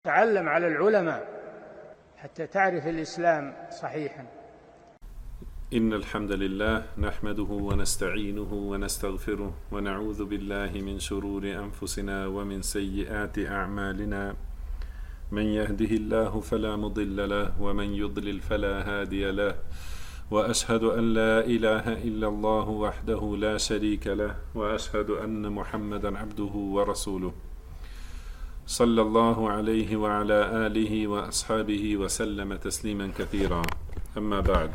تعلم على العلماء حتى تعرف الإسلام صحيحا. إن الحمد لله نحمده ونستعينه ونستغفره ونعوذ بالله من شرور أنفسنا ومن سيئات أعمالنا، من يهده الله فلا مضل له ومن يضلل فلا هادي له، وأشهد أن لا إله إلا الله وحده لا شريك له، وأشهد أن محمدا عبده ورسوله صلى الله عليه وعلى آله وأصحابه وسلم تسليما كثيرا. أما بعد.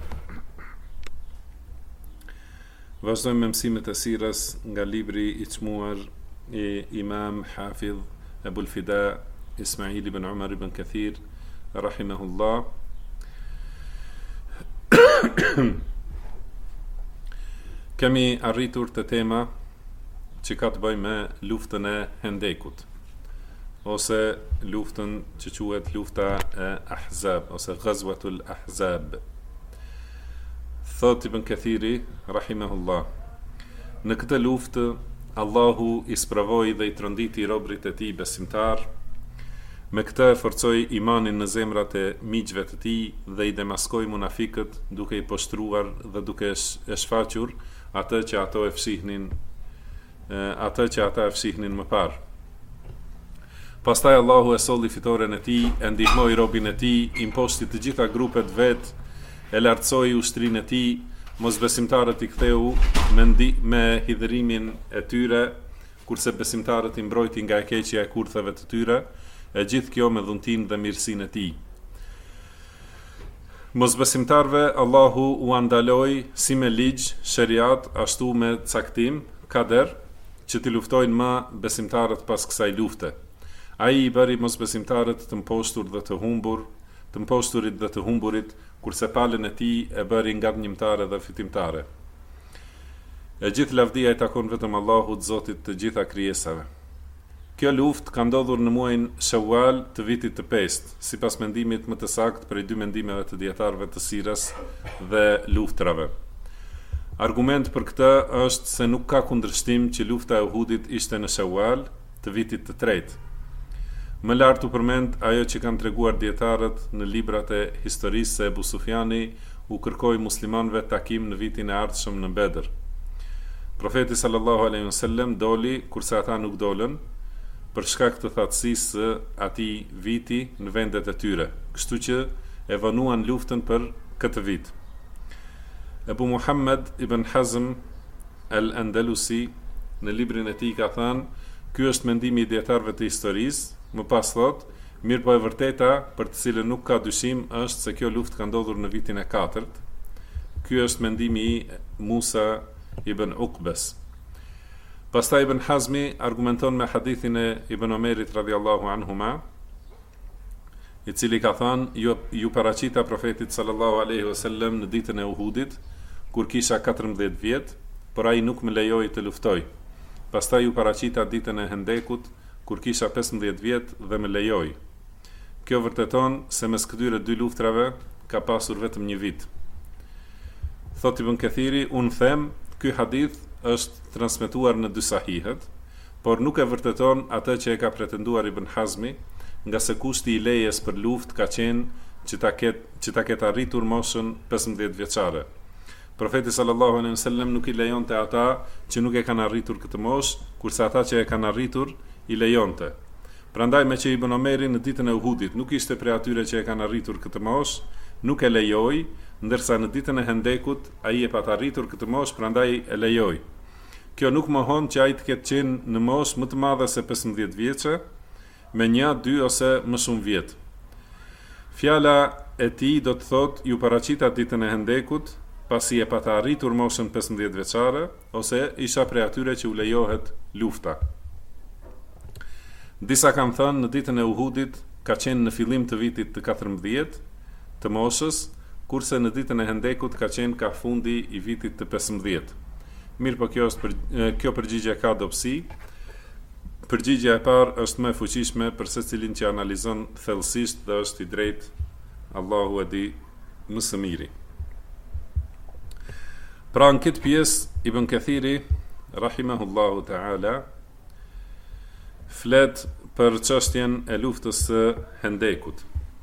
Vazhdojmë me mësimet e sirës nga libri I çmuar I Imam Hafidh Ebul Fida Ismail ibn Umar ibn Kathir rahimahullah. Kemi arritur te tema që ka të bëjë me luftën e Hendekut, ose luftën që quhet lufta e Ahzab ose Ghazwatul Ahzab. Thot Ibn Kathiri rahimahullah, në këtë luftë Allahu I sprovoi dhe I tronditi robrit e tij besimtar, me këtë forcoi imanin në zemrat e miqve të tij dhe I demaskoi munafikët, duke I poshtruar dhe duke e shfaqur atë që ata e fshihnin më parë. Pastaj Allahu e solli fitoren e tij, e ndihmoi robin e tij, imposti të gjitha grupet vet, e lartësoi ushtrinë e tij, mosbesimtarët I ktheu me hidhërimin e tyre, kurse besimtarët I mbrojti nga e keqja e kurtheve të tyre, e gjithë kjo me dhuntin dhe mirësinë e tij. Mosbesimtarve Allahu u andaloi si me ligj, shariat, ashtu me caktim, kader, që t'i luftojnë më besimtarët pas kësaj lufte. Ai I bëri mosbesimtarët të mposhtur dhe të humbur, të mposhturit dhe të humburit, kurse palën e tij e bëri ngatnjimtare dhe fitimtare. E gjithë lavdia I takon vetëm Allahut, Zotit të gjitha krijesave. Kjo luftë ka ndodhur në muajin Shawwal të vitit të 5, sipas mendimit më të saktë prej dy mendimeve të dietarëve të sirës dhe luftrave. Argument për këtë është se nuk ka kundërshtim që lufta e Uhudit ishte në Shawwal të vitit të 3. Më lart u përmend ajo që kanë treguar dietarët në librat e historisë se Ebu Sufjani u kërkoi muslimanëve takim në vitin e ardhshëm në Bedër. Profeti sallallahu alaihi wasallam doli kurse ata nuk dolën, për shkak të thatësisë së atij viti në vendet e tyre, kështu që e vonuan luftën për këtë vit. Ebu Muhammed ibn Hazm al-Andalusi në librin e tij ka thënë, ky është mendimi I dietarëve të historisë. Më pas thot, mirë po e vërteta, për të cilën nuk ka dyshim, është se kjo luftë ka ndodhur në vitin e 4. Ky është mendimi I Musa ibn Uqbes. Pastaj Ibn Hazmi argumenton me hadithin e Ibn Omerit radhiyallahu anhuma, I cili ka thënë, ju paraqita profetit sallallahu alaihi wasallam në ditën e Uhudit, kur kisha 14 vjet, por ai nuk më lejoi të luftoj. Pastaj ju paraqita ditën e Hendekut, kur kisha 15 vjet dhe më lejoi. Kjo vërteton se mes këtyre dy luftrave ka pasur vetëm një vit. Thot Ibn Kathiri, unë them, ky hadith është transmetuar në dy sahihet, por nuk e vërteton atë që e ka pretenduar Ibn Hazmi, nga se kushti I lejes për luftë ka qenë që ta ketë arritur moshën 15 vjeçare. Profeti sallallahu alaihi wasallam nuk I lejonte ata që nuk e kanë arritur këtë moshë, kurse ata që e kanë arritur I lejonte. Prandaj me që Ibn Omeri në ditën e Uhudit nuk ishte prej atyre që e kanë arritur këtë moshë, nuk e lejoi, ndërsa në ditën e Hendekut ai e pat arritur këtë moshë, prandaj e lejoi. Kjo nuk mohon që ai të ketë qenë në moshë më të madhe se 15 vjeçe, me 1, 2 ose më shumë vjet. Fjala e tij do të thotë ju paraqita ditën e Hendekut, pasi e pat arritur moshën 15 vjeçare, ose isha prej atyre që u lejohet lufta. Disa kanë thënë në ditën e Uhudit ka qenë në fillim të vitit të 14 të moshës, kurse në ditën e Hendekut ka qenë ka fundi I vitit të 15. Mirë po kjo përgjigje ka dobësi. Përgjigjja e parë është më e fuqishme për secilin që analizon thellësisht dhe është I drejtë, Allahu e di më së miri. Pra në këtë pjesë Ibn Kathiri rahimahullahu ta'ala flet për çështjen e luftës së Hendekut.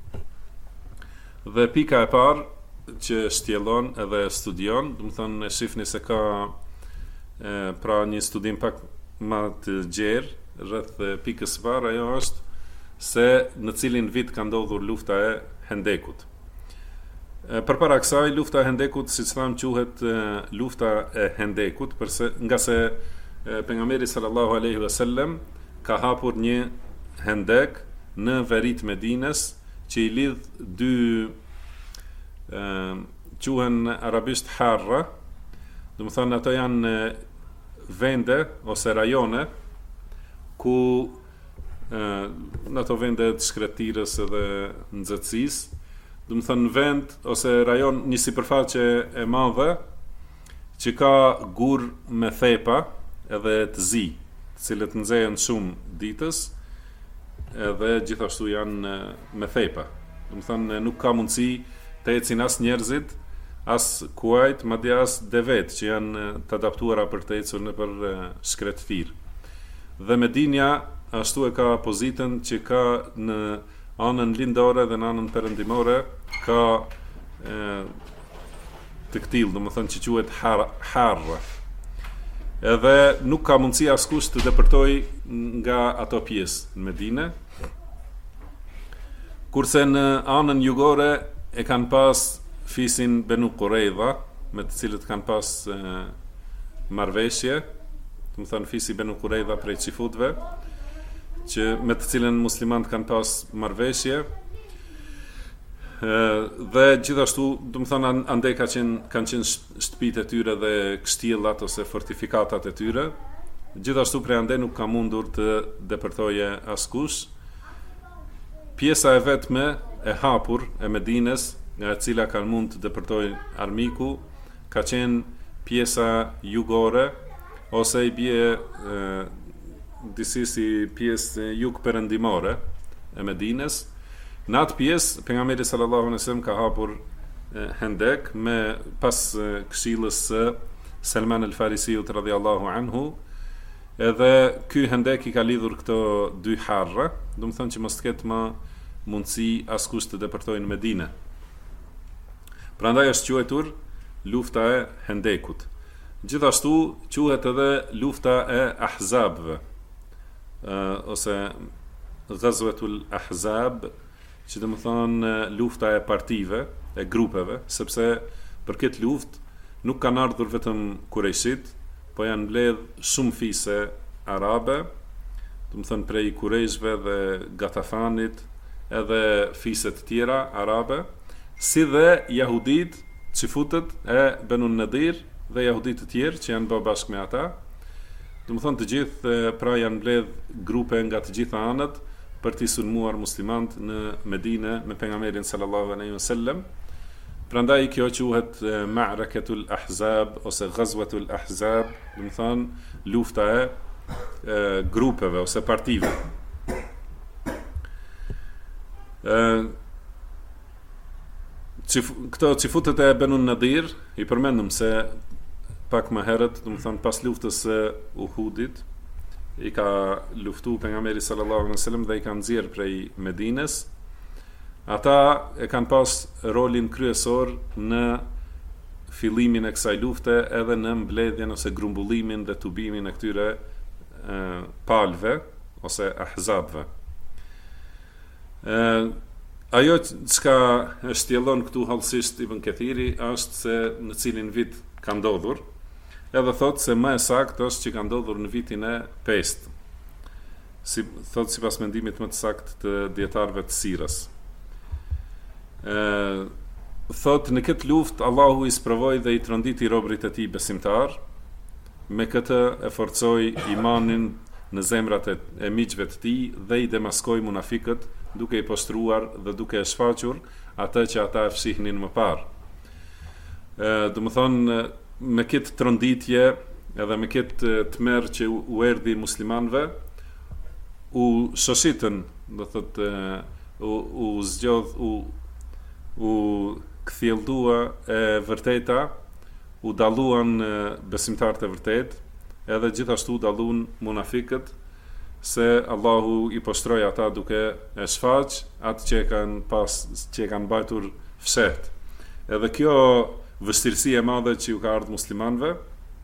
Dhe pika e parë që shtjellon edhe studion, do të thonë e shihni se ka pra një studim pak më të gjerë rreth pikës së parë, ajo është se në cilin vit ka ndodhur lufta e Hendekut. Përpara kësaj, lufta e Hendekut, siç thamë, quhet lufta e Hendekut, nga se pejgamberi sallallahu alaihi wasallam ka hapur një hendek në verit Medines që i lidh dy quhen arabisht harra, do të thonë ato janë vende ose rajone ku në ato vende të shkretirës edhe nxehtësisë, do të thonë vend ose rajon, një sipërfaqe e madhe që ka gur me thepa edhe të zi, të cilët nxehen shumë ditës, edhe gjithashtu janë me thepa. Do të thonë nuk ka mundësi të ecin as njerëzit, as kuajt, madje as devet që janë të adaptuara për të ecur nëpër shkretëtir. Dhe Medinja ashtu e ka pozitën që ka në anën lindore dhe në anën perëndimore ka të ktill, domethënë që quhet harra. Edhe nuk ka mundësi askush të depërtoj nga ato pjesë në Medinë. Kurse në anën jugore e kanë pas fisin Benu Quraidha, me të cilët kanë pas marrëveshje, domethënë fisi Benu Quraidha prej çifutëve, që me të cilën muslimanët kanë pas marrëveshje, dhe gjithashtu, domethënë andej kanë qenë shtëpitë e tyre dhe kështjellat ose fortifikatat e tyre. Gjithashtu prej andej nuk ka mundur të depërtoje askush. Pjesa e vetme e hapur e Medines, nga e cila kanë mund të depërtoj armiku, ka qenë pjesa jugore, ose i bie disi si pjesë jug perëndimore e Medines. Në atë pjesë pejgamberi sallallahu alaihi wasallam ka hapur hendek me pas këshillës së Salman al-Farisiut radhiyallahu anhu, edhe ky hendek i ka lidhur këto dy harra, do të thonë që mos të ketë më mundësi askush të depërtojë në Medinë. Prandaj është quajtur lufta e Hendekut. Gjithashtu quhet edhe lufta e Ahzabëve, ose Ghazwatul Ahzab, që do të thonë lufta e partive, e grupeve, sepse për këtë luftë nuk kanë ardhur vetëm Kurejshit, po janë mbledh shumë fise arabe, do të thonë prej Kurejshve dhe Gatafanit, edhe fise të tjera arabe, si dhe jahudit, çifutët e Banu Nadir dhe jahudit të tjerë që janë bërë bashkë me ata. Do të thonë të gjithë pra janë mbledh grupe nga të gjitha anët për t'i sulmuar muslimant në Medinë me pejgamberin sallallahu alaihi wasallam. Prandaj kjo quhet Ma'rakatul Ahzab ose Ghazwatul Ahzab, do të thonë lufta e grupeve ose partive. Këto çifutët e Banu Nadir i përmendëm se pak më herët, do të thonë pas luftës së Uhudit, i ka luftu pejgamberi sallallahu alaihi wasallam dhe i kanë nxjerr prej Medines. Ata e kanë pas rolin kryesor në fillimin e kësaj lufte, edhe në mbledhjen ose grumbullimin dhe tubimin e këtyre palve ose ahzabëve. Ajo çka shtjellon këtu hallësisht Ibn Kathiri është se në cilin vit ka ndodhur, edhe thot se më e saktë është që ka ndodhur në vitin e 5. Thot sipas mendimit më të saktë të dietarëve të sirës. Thot në këtë luftë Allahu i sprovoi dhe i tronditi robërit e tij besimtar, me këtë e forcoi imanin në zemrat e miqve të tij dhe i demaskoi munafikët, duke i postruar dhe duke e shfaqur atë që ata e fshihnin më parë. Do të thonë me këtë tronditje edhe me këtë tmerr që u erdhi muslimanëve, u shoshitën, do thotë u zgjodh, u kthjellua e vërteta, u dalluan besimtarët e vërtet, edhe gjithashtu dalluan munafikët, se Allahu i poshtroi ata duke e shfaq atë që që kanë mbajtur fsheht. Edhe kjo vështirësi e madhe që ju ka ardhur muslimanëve,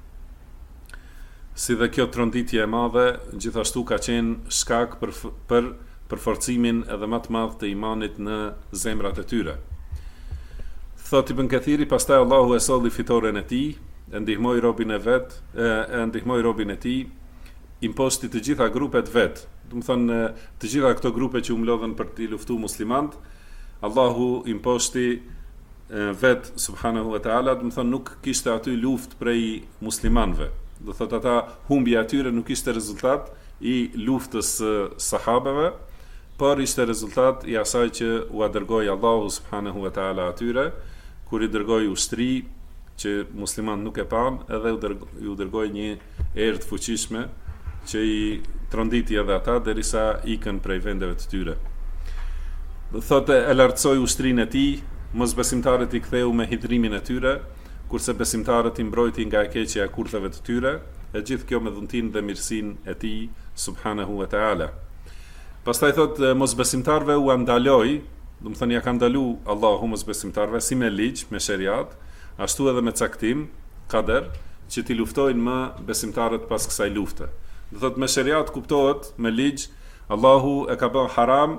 si dhe kjo tronditje e madhe, gjithashtu ka qenë shkak për përforcimin edhe më të madh të imanit në zemrat e tyre. Thot Ibn Kathiri, pastaj Allahu e solli fitoren e tij, e ndihmoi robin e tij, imposti të gjitha grupet vet. Do të thonë të gjitha këto grupe që u mlodhen për të luftuar muslimanët, Allahu imposti vet subhanahu wa taala, do të thonë nuk kishte aty luftë prej muslimanëve. Do thotë ata humbja e tyre nuk ishte rezultat i luftës së sahabeve, por ishte rezultat i asaj që u dërgoi Allahu subhanahu wa taala atyre, kur i dërgoi ushtri që muslimanët nuk e pan, edhe u dërgoi një erë të fuqishme që i tronditi edhe ata derisa ikën prej vendeve të tyre. Do thotë e lartësoi ushtrinë e tij, mosbesimtarët i ktheu me hidhrimin e tyre, kurse besimtarët i mbrojti nga e keqja e kurtheve të tyre, e gjithë kjo me dhuntin dhe mirësinë e tij subhanahu wa taala. Pastaj thotë mosbesimtarëve u ndaloi, do të thonë ja ka ndalu Allahu mosbesimtarëve si me ligj, me sheriat, ashtu edhe me caktim, kader, që t'i luftojnë më besimtarët pas kësaj lufte. Do thotë me sheriat kuptohet me ligj, Allahu e ka bërë haram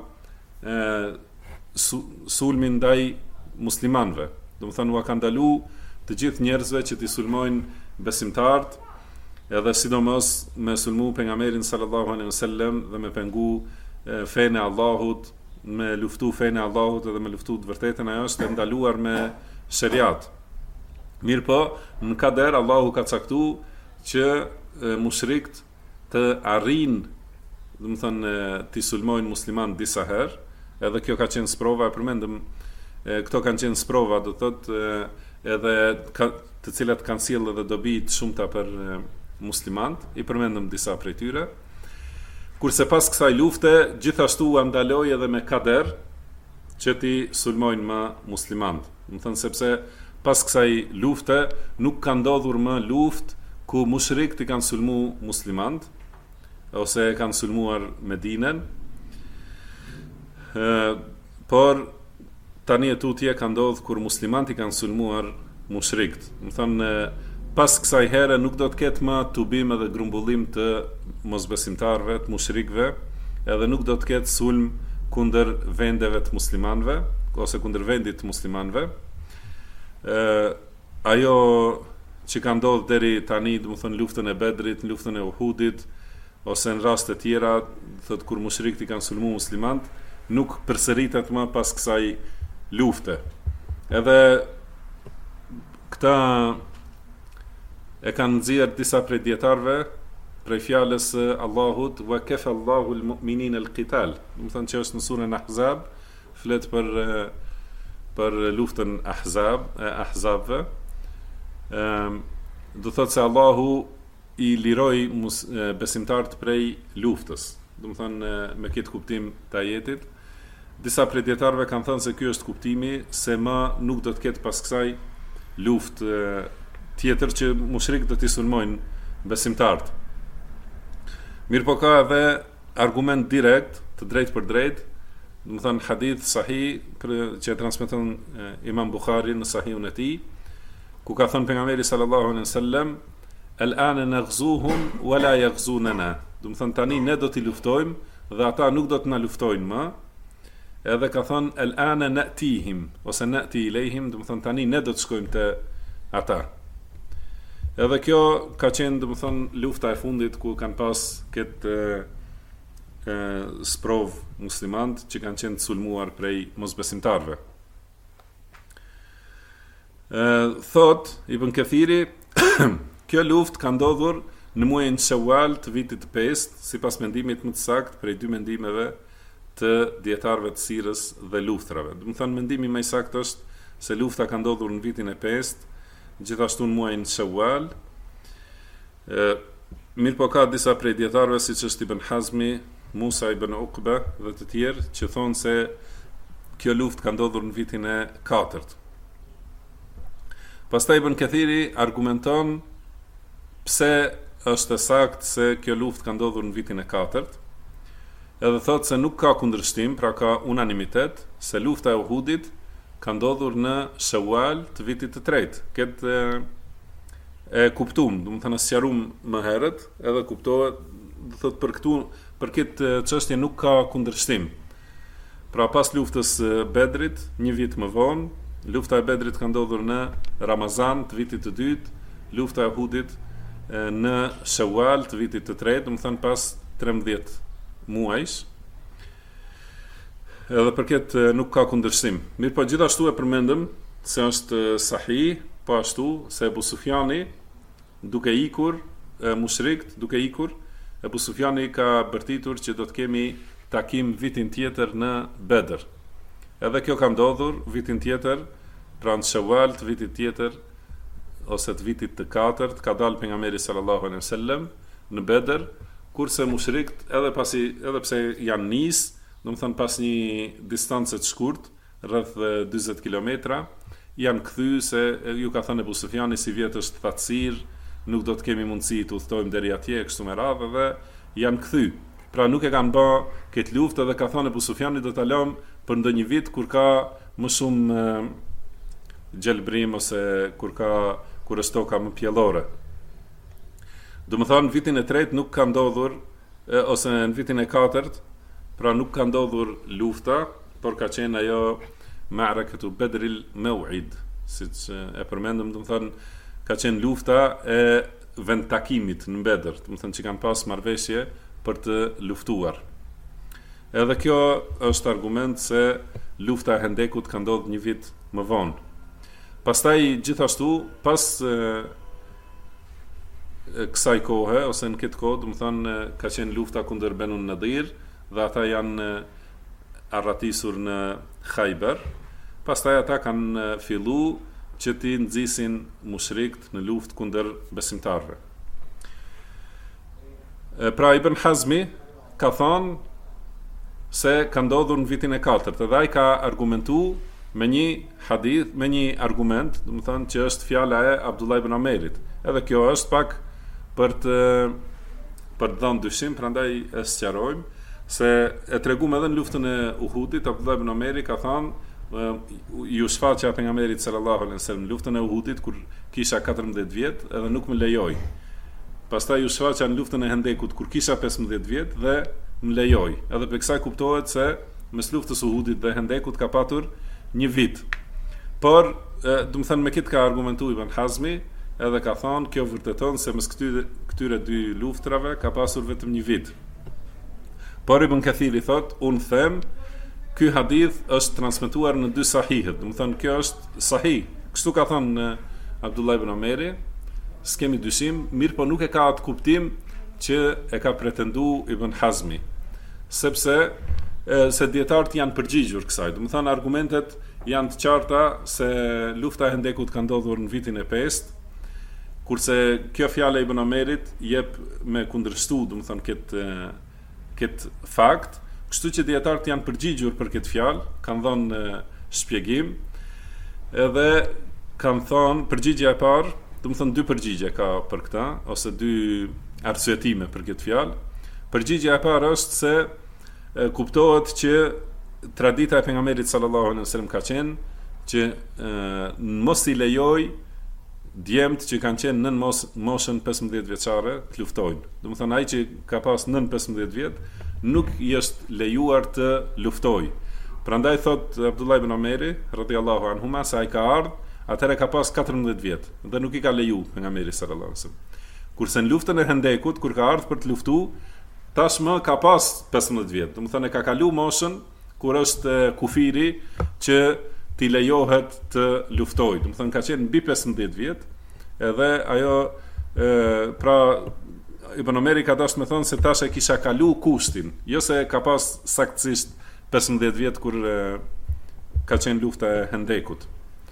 sulmin ndaj muslimanëve. Do të thonë u ka ndalu të gjithë njerëzve që t'i sulmojnë besimtarët, edhe sidomos me sulmu pejgamberin sallallahu alaihi wasallam dhe me pengu fenë e Allahut, me luftu fenë e Allahut edhe me luftu të vërtetën, ajo është e ndaluar me sheriat. Mirë po, në kader Allahu ka caktu që mushrikt të arrin, do të thonë t'i sulmojnë musliman disa herë, edhe kjo ka qenë sprova, e përmendëm, këto kanë qenë sprova, do thotë edhe të cilat kanë sjellë edhe dobi të shumta për muslimant, i përmendëm disa prej tyre. Kurse pas kësaj lufte, gjithashtu u ndaloi edhe me kader që ti sulmojnë më muslimant. Do të thënë sepse pas kësaj lufte nuk ka ndodhur më luftë ku mushrikët i kanë sulmu muslimant ose kanë sulmuar Medinën. Por tani e tutje ka ndodhur kur muslimanët i kanë sulmuar mushrikët. Do të thënë pas kësaj here nuk do të ketë më tubim edhe grumbullim të mosbesimtarëve, të mushrikëve, edhe nuk do të ketë sulm kundër vendeve të muslimanëve ose kundër vendit të muslimanëve. Ajo që ka ndodhur deri tani, do të thonë luftën e Bedrit, luftën e Uhudit, ose në raste tjera, thotë kur mushrikët i kanë sulmuar muslimanët, nuk përsëritet më pas kësaj lufte. Edhe këta e kanë nxjerrë disa prej dietarëve prej fjalës së Allahut wa kafa Allahu al-mu'minina al-qital. Do të thonë që është në surën Ahzab, flet për luftën Ahzabve. Do thotë se Allahu i liroi besimtarët prej luftës. Do të thonë me këtë kuptim të ajetit. Disa prej dietarëve kanë thënë se ky është kuptimi, se më nuk do të ketë pas kësaj luftë tjetër që mushrik do t'i sulmojnë besimtarët. Mirë po ka edhe argument direkt, të drejt për drejt, do të thënë hadith sahih që e transmeton Imam Bukhari në sahihun e tij, ku ka thënë pejgamberi sallallahu alaihi wasallam, "Al-ana naghzuhum wa la yaghzunana." Do të thënë tani ne do t'i luftojmë dhe ata nuk do të na luftojnë më. Edhe ka thënë "Al-ana na'tihim" ose "na'ti ilehim", do të thënë tani ne do të shkojmë te ata. Edhe kjo ka qenë, do të thonë, lufta e fundit ku kanë pas këtë sprov muslimanët që kanë qenë të sulmuar prej mosbesimtarëve. Thot Ibn Kathiri, kjo luftë ka ndodhur në muajin Shawwal të vitit të 5, sipas mendimit më të saktë prej dy mendimeve të dietarëve të sirrës dhe luftrave. Do të thonë mendimi më i saktë është se lufta ka ndodhur në vitin e 5, gjithashtu në muajin Shawwal. Mirë po ka disa prej dietarëve siç është Ibn Hazmi, Musa ibn Uqba dhe të tjerë që thonë se kjo luftë ka ndodhur në vitin e 4. Pastaj Ibn Kathiri argumenton pse është e saktë se kjo luftë ka ndodhur në vitin e 4. edhe thot se nuk ka kundërshtim, pra ka unanimitet, se lufta e Uhudit ka ndodhur në Shawwal të vitit të tretë. Këtë e kuptum, do të thënë sqarum më herët, edhe kuptohet, do thot për këtë çështje nuk ka kundërshtim. Pra pas luftës Bedrit, një vit më vonë, lufta e Bedrit ka ndodhur në Ramazan të vitit të dytë, lufta e Uhudit në Shawwal të vitit të tretë, do të thënë pas 13 muajsh. Edhe për këtë nuk ka kundërshtim. Mirë, po gjithashtu e përmendëm se është sahih, po ashtu se Abu Sufjani duke ikur, mushrikt duke ikur, Abu Sufjani ka bërtitur që do të kemi takim vitin tjetër në Bedër. Edhe kjo ka ndodhur vitin tjetër, pra në Shawwal të vitit tjetër ose të vitit të katërt, ka dalë pejgamberi sallallahu alaihi wasallam në Bedër, kurse mushrikt edhe pse janë nis, domethënë pas një distancë të shkurtë, rreth 40 kilometra, janë kthy se ju ka thënë Abu Sufjani si vjet është thatësir, nuk do të kemi mundësi të udhtojmë deri atje kështu me radhë dhe janë kthy. Pra nuk e kanë bë këtë luftë dhe ka thënë Abu Sufjani do ta lëm për ndonjë vit kur ka më shumë gjelbrim ose kur është toka më pjellore. Do të thonë vitin e tretë nuk ka ndodhur ose në vitin e katërt, pra nuk ka ndodhur lufta, por ka qenë ajo Ma'rakatu Bedril Maw'id, siç e përmendëm, do të thonë ka qenë lufta e vendtakimit në Bedër, do të thonë që kanë pas marrëveshje për të luftuar. Edhe kjo është argument se lufta e Hendekut ka ndodhur një vit më vonë. Pastaj gjithashtu pas kësaj kohe ose në këtë kohë, do të thonë ka qenë lufta kundër Banu Nadir dhe ata janë arratisur në Khaybar. Pastaj ata kanë fillu që ti nxisin mushrikt në luftë kundër besimtarëve. Pra Ibn Hazmi ka thonë se ka ndodhur në vitin e katërt, edhe ai ka argumentuar me një hadith, me një argument, do të thonë që është fjala e Abdullah ibn Amerit. Edhe kjo është pak për të dhënë dyshim, prandaj e sqarojmë se e treguam edhe në luftën e Uhudit, Abdullah ibn Ameri ka thënë ju shfaqja pejgamberit sallallahu alaihi wasallam në luftën e Uhudit kur kisha 14 vjet edhe nuk më lejoi. Pastaj ju shfaqja në luftën e Hendekut kur kisha 15 vjet dhe më lejoi. Edhe për kësaj kuptohet se mes luftës Uhudit dhe Hendekut ka patur një vit. Por, do të thënë me këtë ka argumentuar Ibn Hazmi, edhe ka thënë kjo vërteton se mes këtyre dy luftrave ka pasur vetëm një vit. Por Ibn Kathiri thot, unë them, ky hadith është transmetuar në dy sahihet, do të thënë kjo është sahih. Kështu ka thënë Abdullah ibn Ameri, s'kemi dyshim, mirë po nuk e ka atë kuptim që e ka pretendu Ibn Hazmi, sepse se dietarët janë përgjigjur kësaj. Do të thënë argumentet janë të qarta se lufta e Hendekut ka ndodhur në vitin e 5, kurse kjo fjalë e Ibn Amerit jep me kundërshtu, do të thënë këtë fakt, kështu që dietarët janë përgjigjur për këtë fjalë, kanë dhënë shpjegim, edhe kanë thënë përgjigjja e parë, do të thënë dy përgjigje ka për këtë, ose dy arsyetime për këtë fjalë. Përgjigjja e parë është se kuptohet që tradita e pejgamberit sallallahu alaihi wasallam ka qenë që mos i lejoj djemt që kanë qenë nën moshën 15 vjeçare të luftojnë. Do të thonë ai që ka pas nën 15 vjet nuk i është lejuar të luftojë. Prandaj thot Abdullah ibn Ameri radhiyallahu anhuma se ai ka ardhur, atëherë ka pas 14 vjet dhe nuk i ka leju pejgamberi sallallahu alaihi wasallam. Kurse në luftën e Hendekut kur ka ardhur për të luftuar, tashmë ka pas 15 vjet. Do të thonë ka kalu moshën kur është kufiri që t'i lejohet të luftojë. Do të thonë ka qenë mbi 15 vjet, edhe ajo pra Ibn Omeri ka dashur të thonë se tash e kisha kalu kushtin, jo se ka pas saktësisht 15 vjet kur ka qenë lufta e Hendekut.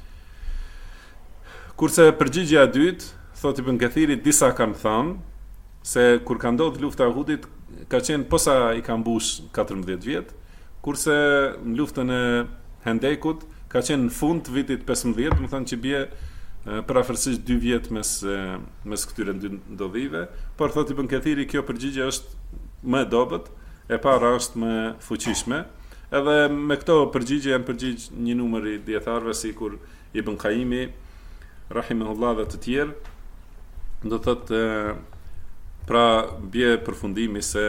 Kurse përgjigjja e dytë, thot Ibn Kathiri, disa kanë thënë se kur ka ndodhur lufta e Uhudit ka qenë posa i ka mbush 14 vjet, kurse në luftën e Hendekut ka qenë në fund të vitit 15, do të thonë që bie parafërsisht 2 vjet mes këtyre dy ndodhive, por thot Ibn Kathiri kjo përgjigje është më e dobët, e para është më fuqishme. Edhe me këto përgjigje janë përgjigj një numër i dietarëve sikur Ibn Qayyimi rahimahullah dhe të tjerë, do thotë pra bie përfundimi se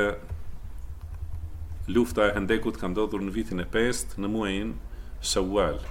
lufta e Hendekut ka ndodhur në vitin e 5 në muajin Shawwal.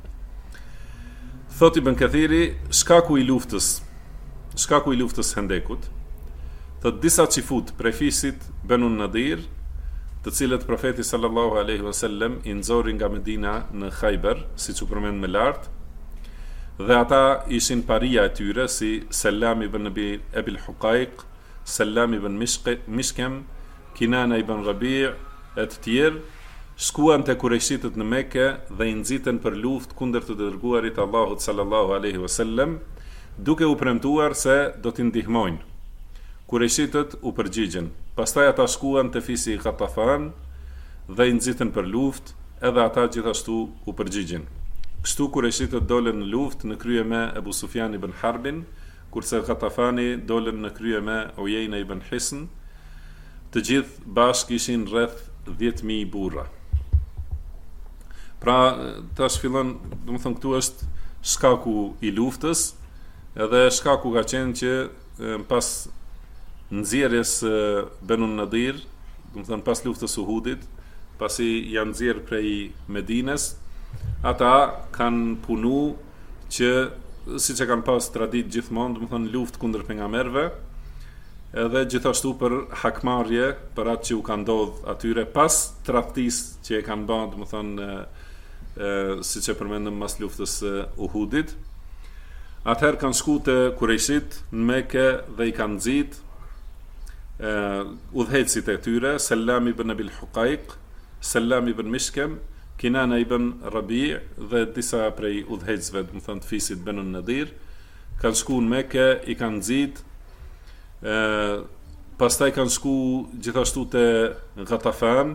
Thot Ibn Kathiri, shkaku i luftës Hendekut, thot disa qifut prej fisit Banu Nadir, të cilët profeti sallallahu alaihi wasallam i nxori nga Medina në Khaybar, siç u përmend më lart, dhe ata ishin paria e tyre si Selam ibn Abil Huqaiq, Selam ibn Mishkem, Kinana ibn Rabi' e të tjerë, shkuan te kurejshitët në Mekë dhe i nxitën për luftë kundër të dërguarit Allahut sallallahu alaihi wasallam, duke u premtuar se do t'i ndihmojnë. Kurejshitët u përgjigjen. Pastaj ata shkuan te fisi i Ghatafan dhe i nxitën për luftë, edhe ata gjithashtu u përgjigjen. Kështu kurejshitët dolën në luftë në krye me Ebu Sufjan ibn Harbin, kurse Ghatafani dolën në krye me Ujejna ibn Hisn. Të gjithë bashkë ishin rreth 10.000 burra. Pra, tash fillon, do të them këtu është shkaku i luftës, edhe shkaku ka qenë që pas nxjerrjes Banu Nadir, do të them pas luftës Uhudit, pasi janë nxjerr prej Medinës, ata kanë punu që siç e kanë pas tradit gjithmonë, do të them luftë kundër pejgamberëve, edhe gjithashtu për hakmarrje për atë që u ka ndodh atyre pas tradhtisë që e kanë bërë, do të them siç e përmendëm mas luftës Uhudit. Atëherë kanë shku te Kurejshit në Mekë dhe i kanë nxit udhëhecit e tyre, Selam ibn Abil Huqaiq, Selam ibn Mishkem, Kinana ibn Rabi' dhe disa prej udhëhecëve, do të them të fisit Banu Nadir, kanë shku në Mekë, i kanë nxit. Pastaj kanë shku gjithashtu te Ghatafan,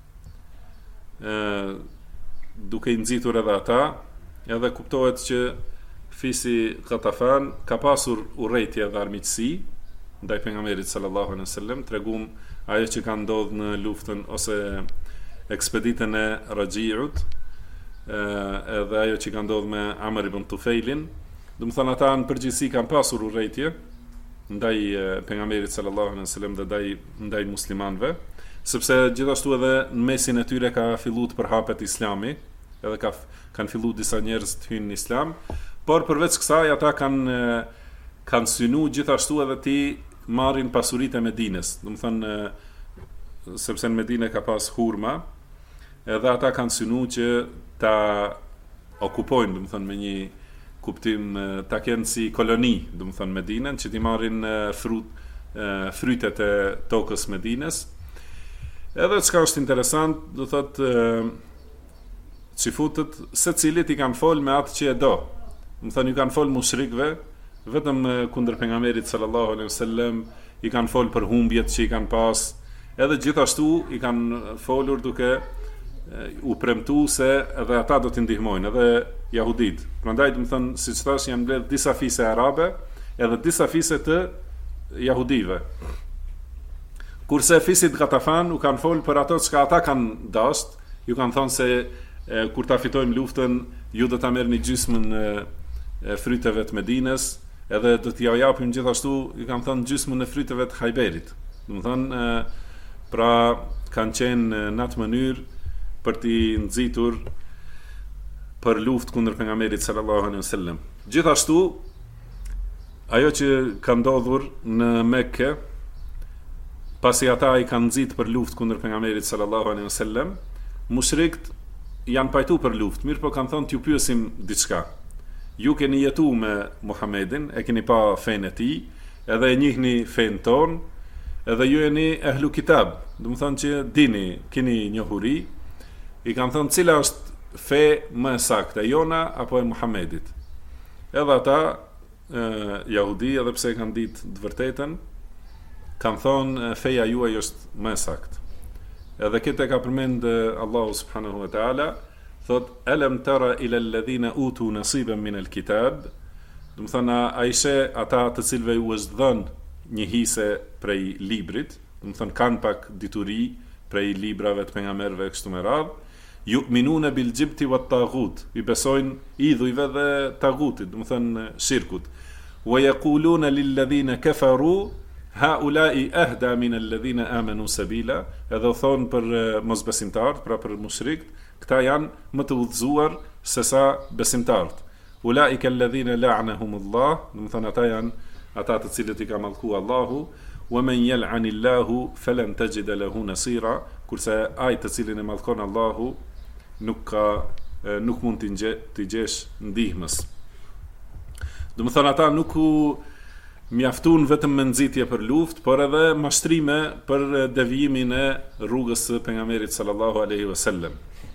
duke i nxitur edhe ata, edhe kuptohet që fisi Ghatafan ka pasur urrëtie dhe armiqësi ndaj pejgamberit sallallahu alaihi wasallam, tregum ajo që ka ndodhur në luftën ose ekspeditën e Raji'ut, edhe ajo që ka ndodhur me Amr ibn Tufailin. Do të thonë ata në përgjithësi kanë pasur urrëtie ndaj pejgamberit sallallahu alaihi wasallam dhe ndaj muslimanëve, sepse gjithashtu edhe në mesin e tyre ka filluar të përhapet Islami, edhe kanë filluar disa njerëz të hyjnë në Islam, por përveç kësaj ata kanë synu gjithashtu edhe ti marrin pasuritë e Medinës, do të thënë sepse në Medinë ka pas hurma, edhe ata kanë synu që ta okupojnë, do të thënë me një kuptim ta kenë si koloni, do të thënë Medinën, që ti marrin frytet e tokës Medinës. Edhe çka është interesant, do thotë çifutët secilit i kanë fol me atë që e do. Do thënë i kanë fol mushrikëve, vetëm kundër pejgamberit sallallahu alaihi wasallam, i kanë fol për humbjet që i kanë pas, edhe gjithashtu i kanë folur duke u premtu se edhe ata do t'i ndihmojnë, edhe jahudit. Prandaj do të thënë, siç thash, janë mbledh disa fise arabe, edhe disa fise të jahudive. Kurse fisit Ghatafan u kanë folë për ato që ata kanë dasht, ju kanë thonë se kur ta fitojmë luftën, ju do ta merrni gjysmën e fryteve të Medinës, edhe do t'ja japim gjithashtu, ju kanë thonë gjysmën e fryteve të Khajberit. Do të thonë, pra kanë qenë në atë mënyrë për t'i nxitur për luftë kundër pejgamberit sallallahu alaihi wasallam. Gjithashtu, ajo që ka ndodhur në Mekë, pasi ata i kanë nxit për luftë kundër pejgamberit sallallahu alaihi wasallam, mushrikët janë pajtu për luftë, mirë po kanë thonë t'ju pyesim diçka. Ju keni jetu me Muhammedin, e keni pa fenë e tij, edhe e njihni fenë tonë, edhe ju jeni ehlu kitab, do të thonë që dini, keni njohuri, i kanë thonë cila është fe më e saktë, e jona apo e Muhammedit. Edhe ata jahudi, edhe pse kanë ditë të vërtetën, kanë thonë feja juaj është më e saktë. Edhe këtë ka përmend Allahu subhanahu wa taala, thot alam tara ila alladhina utu nasiban min alkitab, do të thonë a ishe ata të cilëve u është dhënë një hise prej librit, do të thonë kanë pak dituri prej librave të pejgamberëve kështu me radhë, yu'minuna bil jibti wat taghut, I besojnë idhujve dhe tagutit, do të thënë shirkut. Wa yaquluna lil ladhina kafaru haula'i ahda min alladhina amanu sabila, edhe thonë për mosbesimtarët, pra për mushrikt, këta janë më të udhëzuar se sa besimtarët. Ulaika alladhina la'anahumullah, do të thënë ata janë ata të cilët I ka mallku Allahu, wa man yal'anillahu falan tajida lahu nasira, kurse ai të cilin e mallkon Allahu nuk mund t'i gjesh ndihmës. Do të thënë ata nuk u mjaftun vetëm me nxitje për luftë, por edhe mashtrime për devijimin e rrugës së pejgamberit sallallahu alaihi wasallam.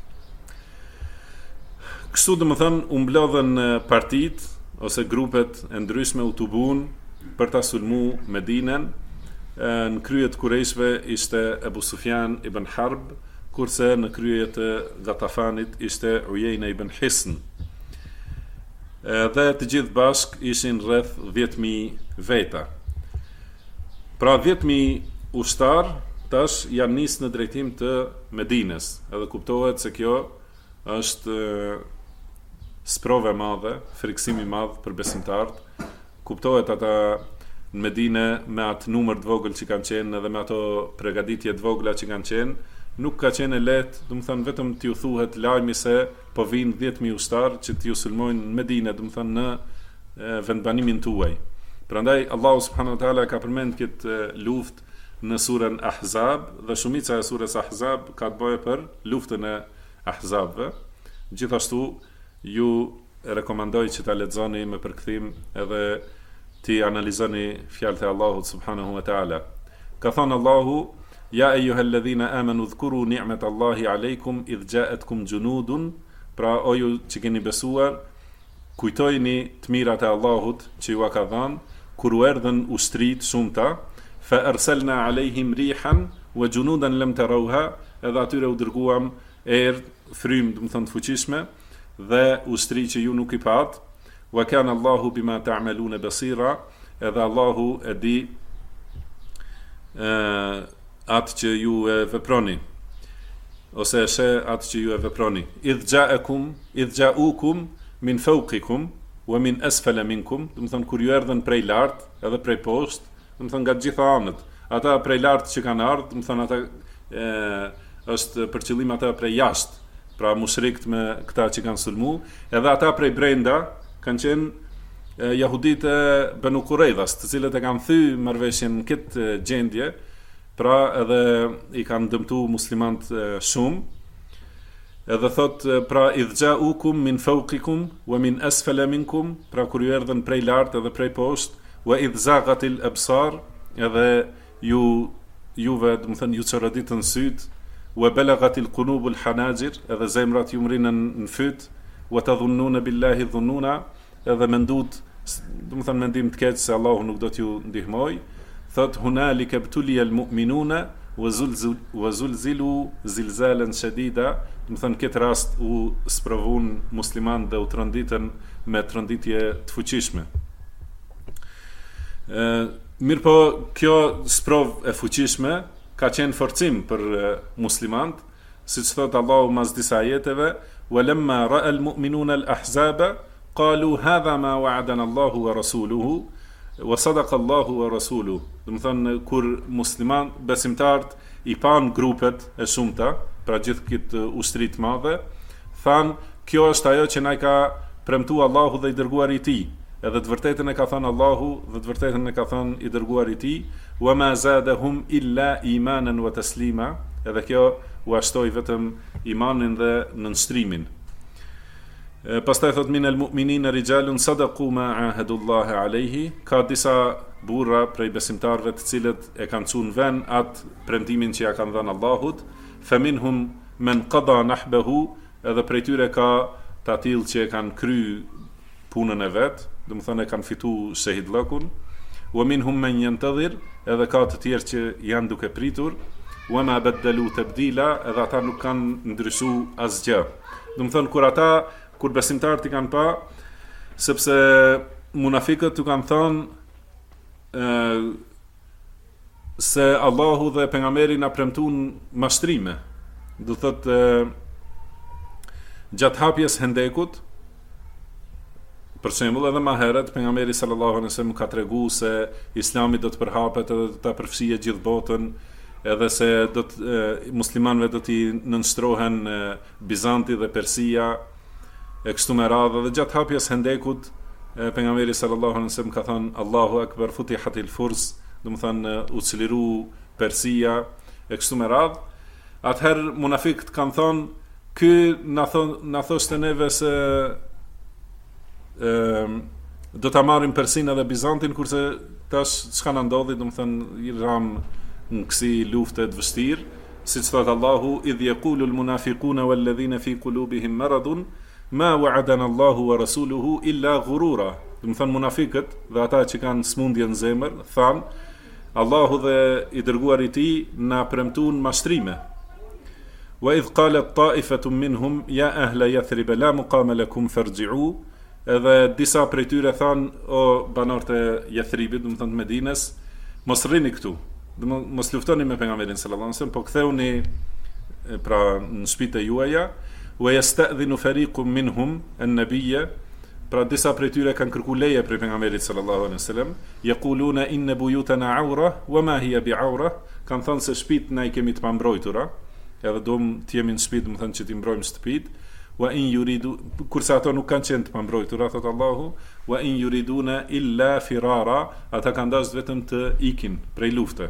Kështu do të thënë u mblodhen partitë ose grupet e ndryshme u tubun për ta sulmu Medinën. Në krye të Kurejshve ishte Ebu Sufjan ibn Harb, kurse në krye të Gatafanit ishte Ujejna ibn Hisn. Dhe të gjithë bashk ishin rreth 10.000 veta. Pra 10.000 ushtar tash janë nisë në drejtim të Medinës, edhe kuptohet se kjo është sprove madhe, friksimi madh për besimtarët. Kuptohet ata në Medinë me atë numër të vogël që kanë qenë edhe me ato përgatitje të vogla që kanë qenë, nuk ka qenë lehtë, do të thënë vetëm t'ju thuhet lajmi se po vinë 10.000 ushtar që t'ju sulmojnë në Medinë, do të thënë në vendbanimin tuaj. Prandaj Allahu subhanahu wa taala ka përmend këtë luftë në surën Ahzab dhe shumica e surës Ahzab ka të bëjë për luftën e Ahzabëve. Gjithashtu ju rekomandoj që ta lexoni me përkthim edhe ti analizoni fjalët e Allahut subhanahu wa taala. Ka thënë Allahu: Ja ayyuhalladhina amanu dhkuru ni'matallahi alaykum idh ja'atkum junudun, pra o ju që keni besuar, kujtojini të mirat e Allahut që ju ka dhënë kur u erdhën ushtrit shumëta, fa arsalna alayhim rihan wa junudan lam tarawha, edhe atyre u dërguam frymë, do të thënë të fuqishme, dhe ushtri që ju nuk I pat. Wa kana Allahu bima ta'maluna basira, edhe Allahu e di atë që ju e veproni, ose e sheh atë që ju e veproni. Idh ja'ukum min fawqikum wa min asfala minkum, do të thonë kur ju erdhën prej lart edhe prej poshtë, do të thonë nga të gjitha anët. Ata prej lart që kanë ardhur, do të thonë ata është për qëllim ata prej jashtë, pra mushrikët me këta që kanë sulmu, edhe ata prej brenda kanë qenë jahudit e Banu Qurayzas, të cilët e kanë thyer marrëveshjen në këtë gjendje, pra edhe I kanë dëmtu muslimant shumë. Edhe thot, pra idh ja'ukum min fawqikum wa min asfala minkum, pra kur ju erdhën prej lart edhe prej poshtë, wa idh zaghatil absar, edhe juve, do të thënë ju çoroditën syt, wa balaghatil qulubul hanajir, edhe zemrat ju mrinën në fyt, wa tadhunnuna billahi dhununa, edhe mendut, do të thënë mendim të keq se Allahu nuk do t'ju ndihmoj. Thot hunalika btuliya almu'minuna wa zulzilu zilzalan shadida, do të thënë këtë rast u sprovun musliman dhe u tronditën me tronditje të fuqishme. Mirë po, kjo sprov e fuqishme ka qenë forcim për muslimant, siç thot Allahu mas disa ajeteve: "Walamma ra'a almu'minuna alahzaba qalu hadha ma wa'adana Allahu wa rasuluhu wa sadaqa Allahu wa rasuluhu." Do të thënë kur musliman besimtarët I pan grupet e shumta, pra gjithë këtë ushtri të madhe, thanë kjo është ajo që na ka premtuar Allahu dhe I dërguari I tij. Edhe të vërtetën e ka thënë Allahu dhe të vërtetën e ka thënë I dërguari I tij, wa ma zadahum illa imanan wa taslima, edhe kjo u ashtoi vetëm imanin dhe nënshtrimin. Pastaj thot min al-mu'minina rijalun sadaqu ma ahadullahi alayhi, ka disa burra prej besimtarëve të cilët e kanë çuar në vend atë premtimin që ja kanë dhënë Allahut. Faminhum man qada nahbahu, edhe prej tyre ka të tillë që e kanë kry punën e vet, do të thonë e kanë fituar shahidllakun. Wa minhum man yantadhir, edhe ka të tjerë që janë duke pritur. Wa ma badalu tabdila, edhe ata nuk kanë ndryshuar asgjë. Do të thonë kur besimtarët I kanë pa, sepse munafikët u kanë thënë se Allahu dhe pejgamberi na premtuan mashtrime. Do thotë gjatë hapjes Hendekut, për shembull, edhe më herët pejgamberi sallallahu alaihi wasallam ka treguar se Islami do të përhapet edhe do ta përfshijë gjithë botën, edhe se muslimanëve do t'i nënshtrohen Bizanti dhe Persia e kështu me radhë. Dhe gjatë hapjes Hendekut pejgamberi sallallahu alaihi wasallam ka thënë Allahu akbar futihatil furs, do të thënë u çliru Persia e kështu me radhë. Atëherë munafiqët kanë thënë ky na thoshte neve se do ta marrim Persinë dhe Bizantin, kurse tash çka na ndodhi, do të thënë i ram në kësi lufte të vështirë, siç thot Allahu idh yaqulu almunafiquna walladhina fi qulubihim maradun ma wa'adana Allahu wa rasuluhu illa ghurura. Do të thënë munafiqët dhe ata që kanë smundje në zemër thanë Allahu dhe i dërguari i tij na premtuan mashtrime. Wa idh qalat ta'ifatun minhum ya ahla Yathrib la muqama lakum farji'u. Edhe disa prej tyre thanë o banorët e Yathribit, do të thënë Medinës, mos rrini këtu. Mos luftoni me pejgamberin sallallahu alaihi wasallam, po ktheuni pra në shtëpitë juaja. Wa yasta'dhinu fariqun minhum an-nabiyya, pra disa prej tyre kanë kërkuar leje prej pejgamberit sallallahu alaihi wasallam, yaquluna inna buyutana awra wa ma hiya bi'awra, kanë thënë se shtëpitë na I kemi të pambrojtura, edhe do të jemi në shtëpi, do të thënë që të mbrojmë shtëpitë. Wa in yuridu, kurse ato nuk kanë qenë të pambrojtura, thot Allahu, wa in yuriduna illa firara, ata kanë dashur vetëm të ikin prej lufte.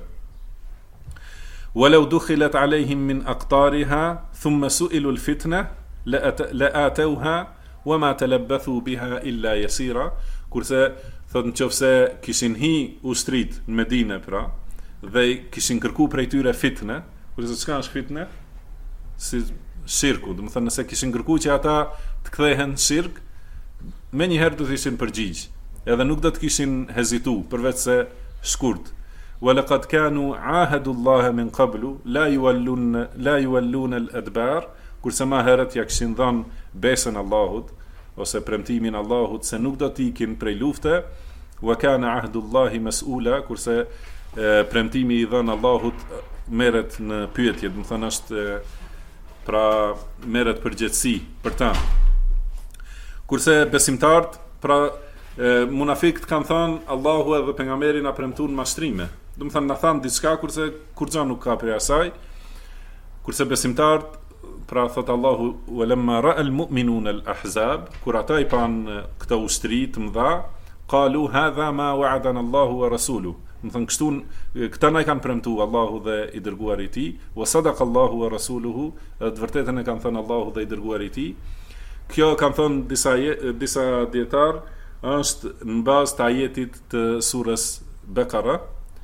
Walau dukhilat alejhim min aqtariha thumma su'ilu al-fitna la atawha wama talabbathu biha illa yasira. Kurse thot nëse kishin hi ushtrit në Medinë pra dhe kishin kërkuar prej tyre fitne, kurse çka është fitne? Si shirku, do të thënë nëse kishin kërkuar që ata të kthehen shirk, më njëherë do të ishin përgjigj, edhe nuk do të kishin hezitu, përveç se shkurt. Walaqad kanu ahadu Allah min qablu la yuwalluna al-adbar, kurse më herët ja kishin dhënë besën Allahut ose premtimin Allahut se nuk do të ikin prej lufte. Wa kana ahdu Allah mas'ula, kurse premtimi I dhënë Allahut merret në pyetje, do të thënë është pra merret përgjegjësi për ta. Kurse besimtarët, pra munafiqët kanë thënë Allahu edhe pejgamberi na premtuan mashtrime. Do të thënë na thanë diçka kurse kur gjë nuk ka prej asaj. Kurse besimtarët, pra thot Allahu walamma ra'al mu'minuna al-ahzab, kur ata I pan këto ushtri të mëdha, qalu hadha ma wa'adana Allahu wa rasuluhu. Do të thënë kështu këta na I kanë premtuar Allahu dhe I dërguari I tij, wa sadaqa Allahu wa rasuluhu, të vërtetën e kanë thënë Allahu dhe I dërguari I tij. Kjo kanë thënë disa dietar është në bazë të ajetit të surës Bekara.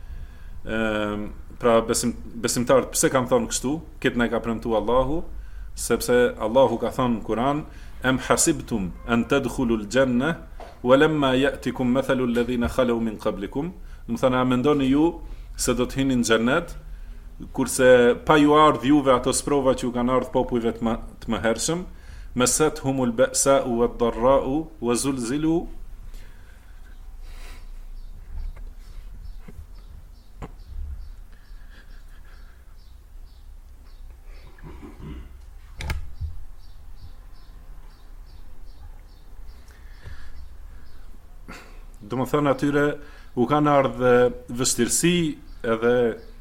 Pra besimtarët pse kanë thënë kështu? Këtë na I ka premtuar Allahu, sepse Allahu ka thënë në Kur'an am hasibtum an tadkhulul janna walamma ya'tikum mathalu alladhina khalu min qablikum. Do të thënë a mendoni ju se do të hini në xhenet kurse pa ju ardh juve ato sprova që ju kanë ardh popujve të mëhershëm, masathumul ba'sa'u wad-dharra'u wa zulzilu. Do të thënë atyre u kanë ardhë vështirësi edhe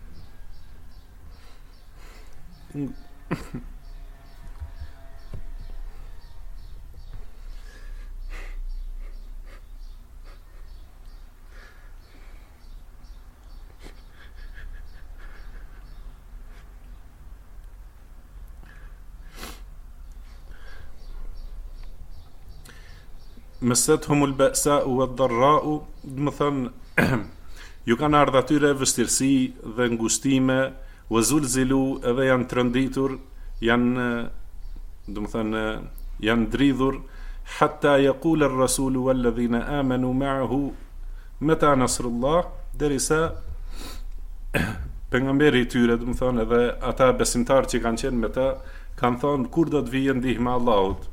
mesethumul ba'sa'u wad-dharra'u, do të thënë ju kanë ardhur atyre vështirësi dhe ngushtime, wa zulzilu, edhe janë trënditur, janë do të thënë janë dridhur, hatta yaqula ar-rasulu walladhina amanu ma'ahu mata nasrullah, derisa pejgamberi I tyre, do të thënë edhe ata besimtarë që kanë qenë me ta, kanë thonë kur do të vijë ndihma e Allahut.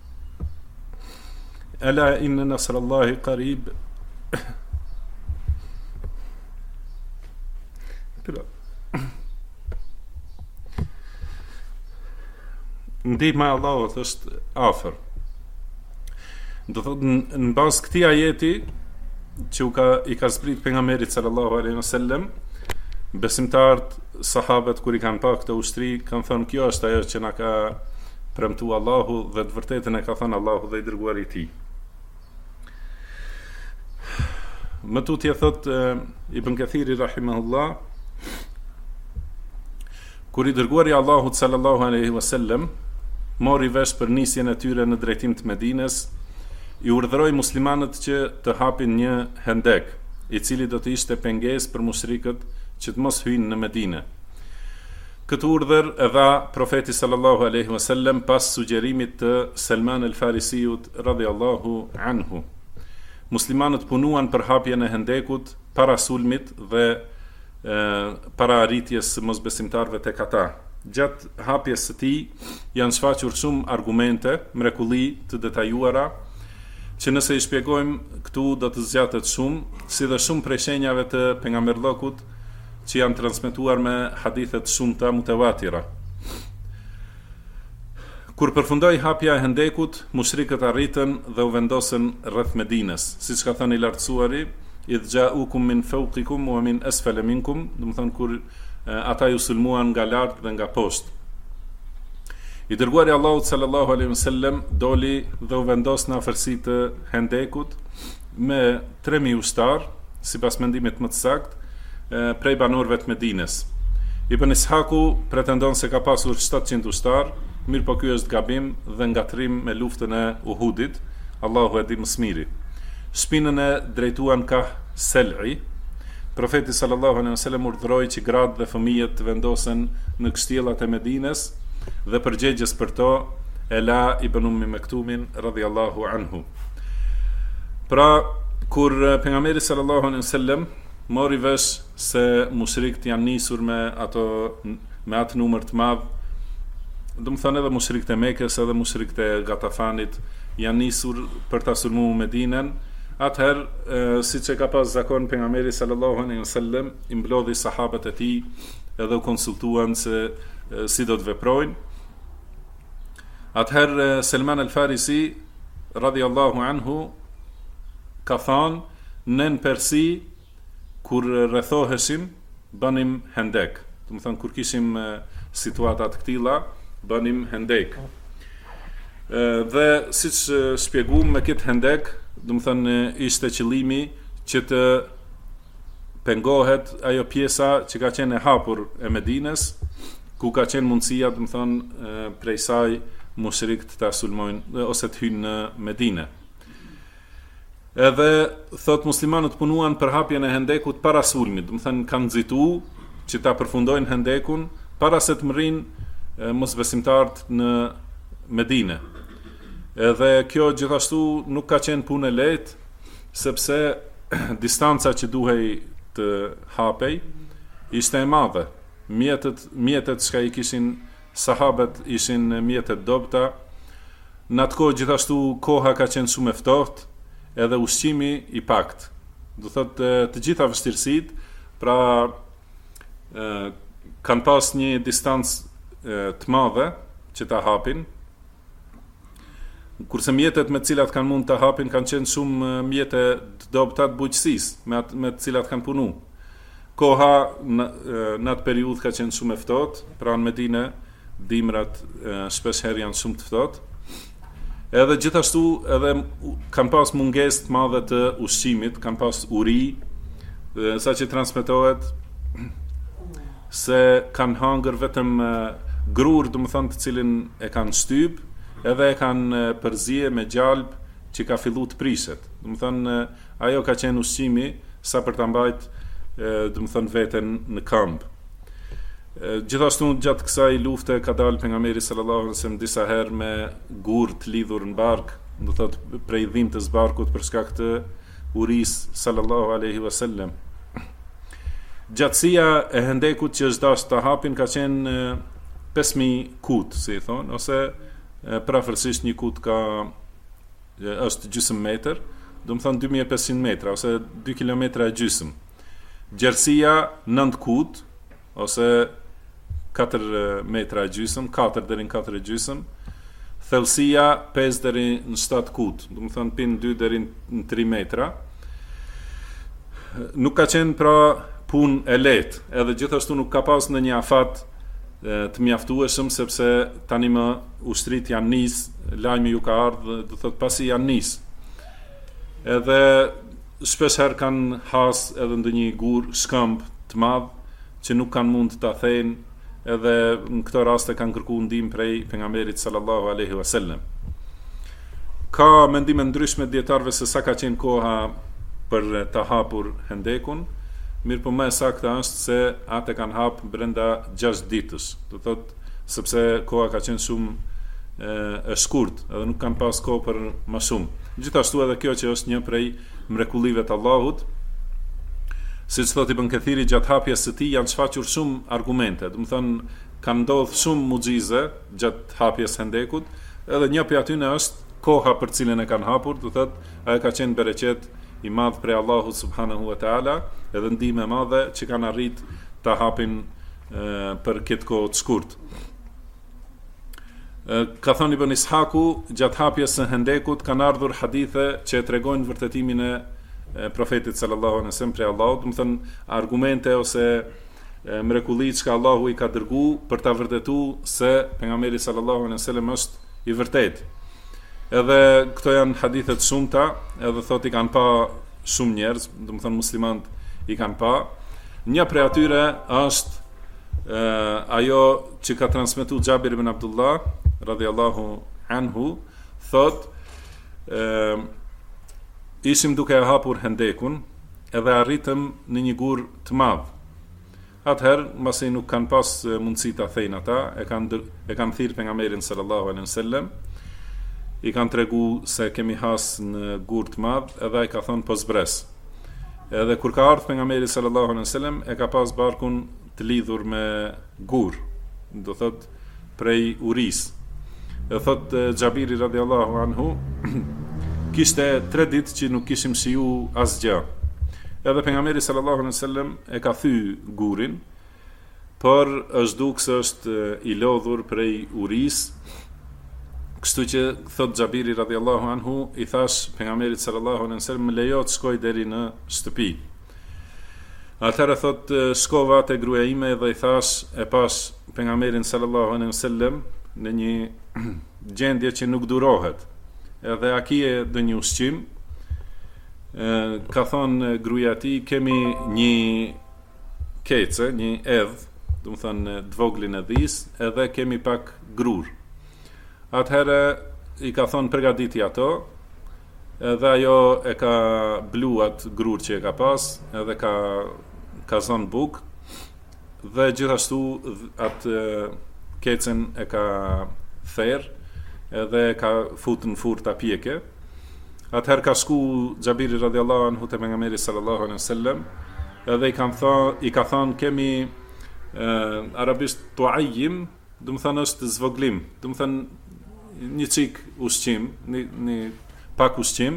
Ala inna nasrallahi qarib. Ndihma e Allahut është afër. Do thotë në bazë këtij ajeti që i ka zbrit pejgamberit sallallahu alaihi wasallam, besimtarët, sahabët kur i kanë pa këtë ushtri, kanë thënë kjo është ajo që na ka premtuar Allahu dhe të vërtetën e ka thënë Allahu dhe i dërguari i tij. Më tutje thot Ibn Kathiri rahimahullah, kur i dërguari Allahut sallallahu alaihi wasallam mori vesh për nisjen e tyre në drejtim të Medines, i urdhëroi muslimanët që të hapin një hendek, i cili do të ishte pengesë për mushrikët që të mos hyjnë në Medinë. Këtë urdhër e dha profeti sallallahu alaihi wasallam pas sugjerimit të Salman al-Farisiut radhiyallahu anhu. Muslimanët punuan për hapjen e hendekut para sulmit dhe para arritjes së mosbesimtarëve tek ata. Gjatë hapjes së tij janë shfaqur shumë argumente, mrekulli të detajuara, që nëse i shpjegojmë këtu do të zgjatet shumë, si dhe shumë prej shenjave të pejgamberllokut që janë transmetuar me hadithet shumëta mutawatira. Kur përfundoi hapja e hendekut, mushrikët arritën dhe u vendosën rreth Medinës, siç ka thënë i lartësuari, idh ja'ukum min fawqikum wa min asfala minkum, do të thonë kur ata ju sulmuan nga lart dhe nga poshtë. I dërguari Allahut sallallahu alaihi wasallam doli dhe u vendos në afërsi të hendekut me 3000 ushtar, sipas mendimit më të saktë, prej banorëve të Medinës. Ibn Ishaku pretendon se ka pasur 700 ushtar, mirë po ky është gabim dhe ngatrim me luftën e Uhudit, Allahu e di më së miri. Shpinën e drejtuan ka Sel'i. Profeti sallallahu alaihi wasallam urdhëroi që gratë dhe fëmijët të vendosen në kështjellat e Medinës dhe përgjegjës për to e la Ibn Ummi Mektumin radhiyallahu anhu. Pra, kur pejgamberi sallallahu alaihi wasallam mori vesh se mushrikët janë nisur me atë numër të madh, do të thonë edhe mushrikët e Mekës edhe mushrikët e Gatafanit janë nisur për ta sulmuar Medinën, atëherë siç e ka pas zakon pejgamberi sallallahu alaihi wasallam, i mblodhi sahabët e tij edhe u konsultuan se si do të veprojnë. Atëherë Salman al-Farisi radhiyallahu anhu ka thënë, në Persi kur rrethoheshim banim hendek. Do të thonë kur kishim situata të këtilla banim hendek. Dhe siç shpjeguam me këtë hendek, do të thonë ishte qëllimi që të pengohet ajo pjesa që ka qenë e hapur e Medinës, ku ka qenë mundësia, do të thonë, prej saj mushrikët ta sulmojnë ose të hyjnë në Medinë. Edhe thot muslimanët punuan për hapjen e hendekut para sulmit, do të thonë kanë nxitur që ta përfundojnë hendekun para se të mrinë mosbesimtarët në Medinë. Edhe kjo gjithashtu nuk ka qenë punë e lehtë, sepse distanca që duhej të hapej ishte e madhe. Mjetet që i kishin sahabët ishin mjetet dobta. Në atë kohë gjithashtu koha ka qenë shumë e ftohtë, edhe ushqimi i pakt. Do thotë të gjitha vështirësitë, pra kanë pas një distancë të madhe që ta hapin. Kurse mjetet me të cilat kanë mund të hapin kanë qenë shumë mjete të dobta të bujqësisë me të cilat kanë punu. Koha në atë periudhë ka qenë shumë e ftohtë, pra në Medinë dimrat shpesh herë janë shumë të ftohtë. Edhe gjithashtu edhe kanë pas mungesë të madhe të ushqimit, kanë pas uri, saqë transmetohet se kanë hangër vetëm grur, do të thonë, të cilin e kanë shtyp, edhe e kanë përzije me gjalb që ka fillu të prishet. Do të thonë, ajo ka qenë ushqimi sa për ta mbajt, do të thonë, veten në këmbë. Gjithashtu gjatë kësaj lufte ka dalë pejgamberi sallallahu alaihi wasallam disa herë me gur të lidhur në bark, do të thotë prej dhimbjes së barkut për shkak të urisë sallallahu alaihi wasallam. Gjatësia e hendekut që është dashur ta hapin ka qenë 5000 kut, si i thonë, ose prafërsisht një kut është gjysmë metër, do të thonë 2500 metra ose 2 kilometra e gjysmë. Gjerësia 9 kut, ose 4 metra e gjysmë, 4 deri në 4 e gjysmë, thellësia 5 deri në 7 kut, do të thonë pin 2 deri në 3 metra. Nuk ka qenë pra punë e lehtë, edhe gjithashtu nuk ka pas në një afat të mjaftueshëm, sepse tani më ushtrit janë nis, lajmi ju ka ardhur, do thot pasi janë nis. Edhe shpesh herë kanë has edhe ndonjë gur shkëmb të madh që nuk kanë mund ta thejnë, edhe në këto raste kanë kërkuar ndihmë prej pejgamberit sallallahu alaihi wasallam. Ka mendime ndryshme dietarëve se sa ka qenë koha për ta hapur Hendekun. Mirë po më saktë është se atë kanë hap brenda 6 ditësh. Do thotë sepse koha ka qenë shumë e shkurt, edhe nuk kanë pas kohë për më shumë. Gjithashtu edhe kjo që është një prej mrekullive të Allahut, siç thotë Ibn Kathiri, gjatë hapjes së tij janë shfaqur shumë argumente. Do të thonë kanë ndodhur shumë mucize gjatë hapjes së Hendekut, edhe një prej atyre është koha për cilën e kanë hapur, do thotë ajo ka qenë bereqet i madh prej Allahut subhanahu wa taala, edhe ndihmë e madhe që kanë arrit ta hapin për këtë kohë të shkurt. Ka thënë Ibn Ishaku, gjatë hapjes së Hendekut kanë ardhur hadithe që tregojnë vërtetimin e profetit sallallahu alaihi wasallam prej Allahut, do të thënë argumente ose mrekulli që Allahu i ka dërguar për ta vërtetuar se pejgamberi sallallahu alaihi wasallam është i vërtetë. Edhe këto janë hadithe të shumta, edhe thotë i kanë pa shumë njerëz, do të thonë muslimanët i kanë pa. Një prej atyre është ajo që ka transmetuar Xhabir ibn Abdullah radhiyallahu anhu, thotë ishim duke e hapur Hendekun, edhe arritëm në një gur të madh. Atëherë, mbasi nuk kanë pas mundësi ta thejnë ata, e kanë thirrë pejgamberin sallallahu alaihi wasallam, i kanë tregu se kemi has në gur të madh, edhe ai ka thonë po zbres. Edhe kur ka ardhur pejgamberi sallallahu alaihi wasallam, e ka pas barkun të lidhur me gur, do thot prej uris. E thot Xhabiri radhiyallahu anhu, kishte 3 ditë që nuk kishim shiju asgjë. Edhe pejgamberi sallallahu alaihi wasallam e ka thyr gurin, por është dukse është i lodhur prej uris. Kështu që thot Xhabiri radhiyallahu anhu, i thash pejgamberit sallallahu alaihi wasallam, më lejo të shkoj deri në shtëpi. Atëherë thot shkova te gruaja ime dhe i thash, e pash pejgamberin sallallahu alaihi wasallam në një gjendje që nuk durohet. Edhe a kije ndonjë ushqim? Ka thonë gruaja e tij, kemi një kece, një edh, do të thonë dvoglin e dhis, edhe kemi pak grur. Atëherë i ka thonë përgatiti ato, edhe ajo e ka bluat grur që e ka pas, edhe ka zonë buk, dhe gjithashtu atë kecen e ka therr, edhe ka fut në furrë ta pjeke. Atëherë ka shku Xhabiri radhiyallahu anhu te pejgamberi sallallahu alaihi wasallam, edhe i ka thonë kemi arabisht tuajim, do të thonë është zvoglim, do të thonë një çik ushqim, një pak ushqim.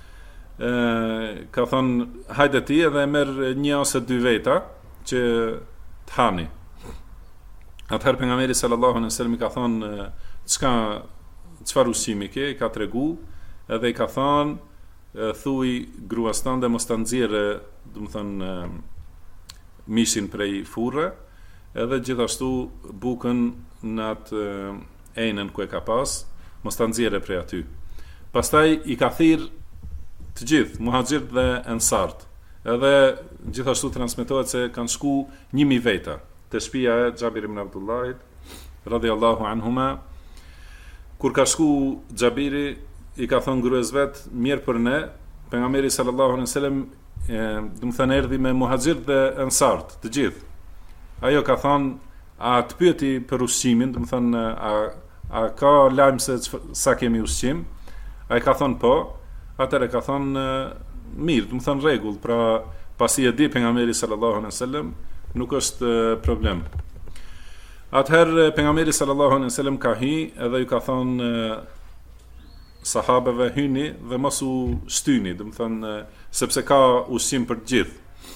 Ka thonë hajde ti edhe merr 1 ose 2 veta që të hani. Atëherë pejgamberi sallallahu alaihi wasallam i ka thonë çfarë ushqimi ke, i ka tregu, edhe i ka thonë thuj gruas tënde mos ta nxjerrë, do të thonë mishin prej furre, edhe gjithashtu bukën në atë enën ku e ka pas, mos ta nxjerrë prej aty. Pastaj i ka thirr të gjithë muhaxhirët dhe ensart. Edhe gjithashtu transmetohet se kanë shku 1000 veta te shtëpia e Xhabir ibn Abdullahit radhiyallahu anhuma. Kur ka shku Xhabiri, i ka thonë gruas vet, mirë për ne, pejgamberi sallallahu alaihi wasallam do të thënë erdhi me muhaxhirët dhe ensart, të gjithë. Ajo ka thonë, a të pyeti për ushqimin, do të thënë a ka lajm se sa kemi ushqim? Ai ka thonë po. Atëherë ka thonë mirë, do të thënë rregull, pra pasi e di pejgamberi sallallahu alaihi wasallam, nuk është problem. Atëherë pejgamberi sallallahu alaihi wasallam ka edhe ju ka thonë sahabeve hyni dhe mos u shtyni, do të thënë sepse ka ushqim për të gjithë.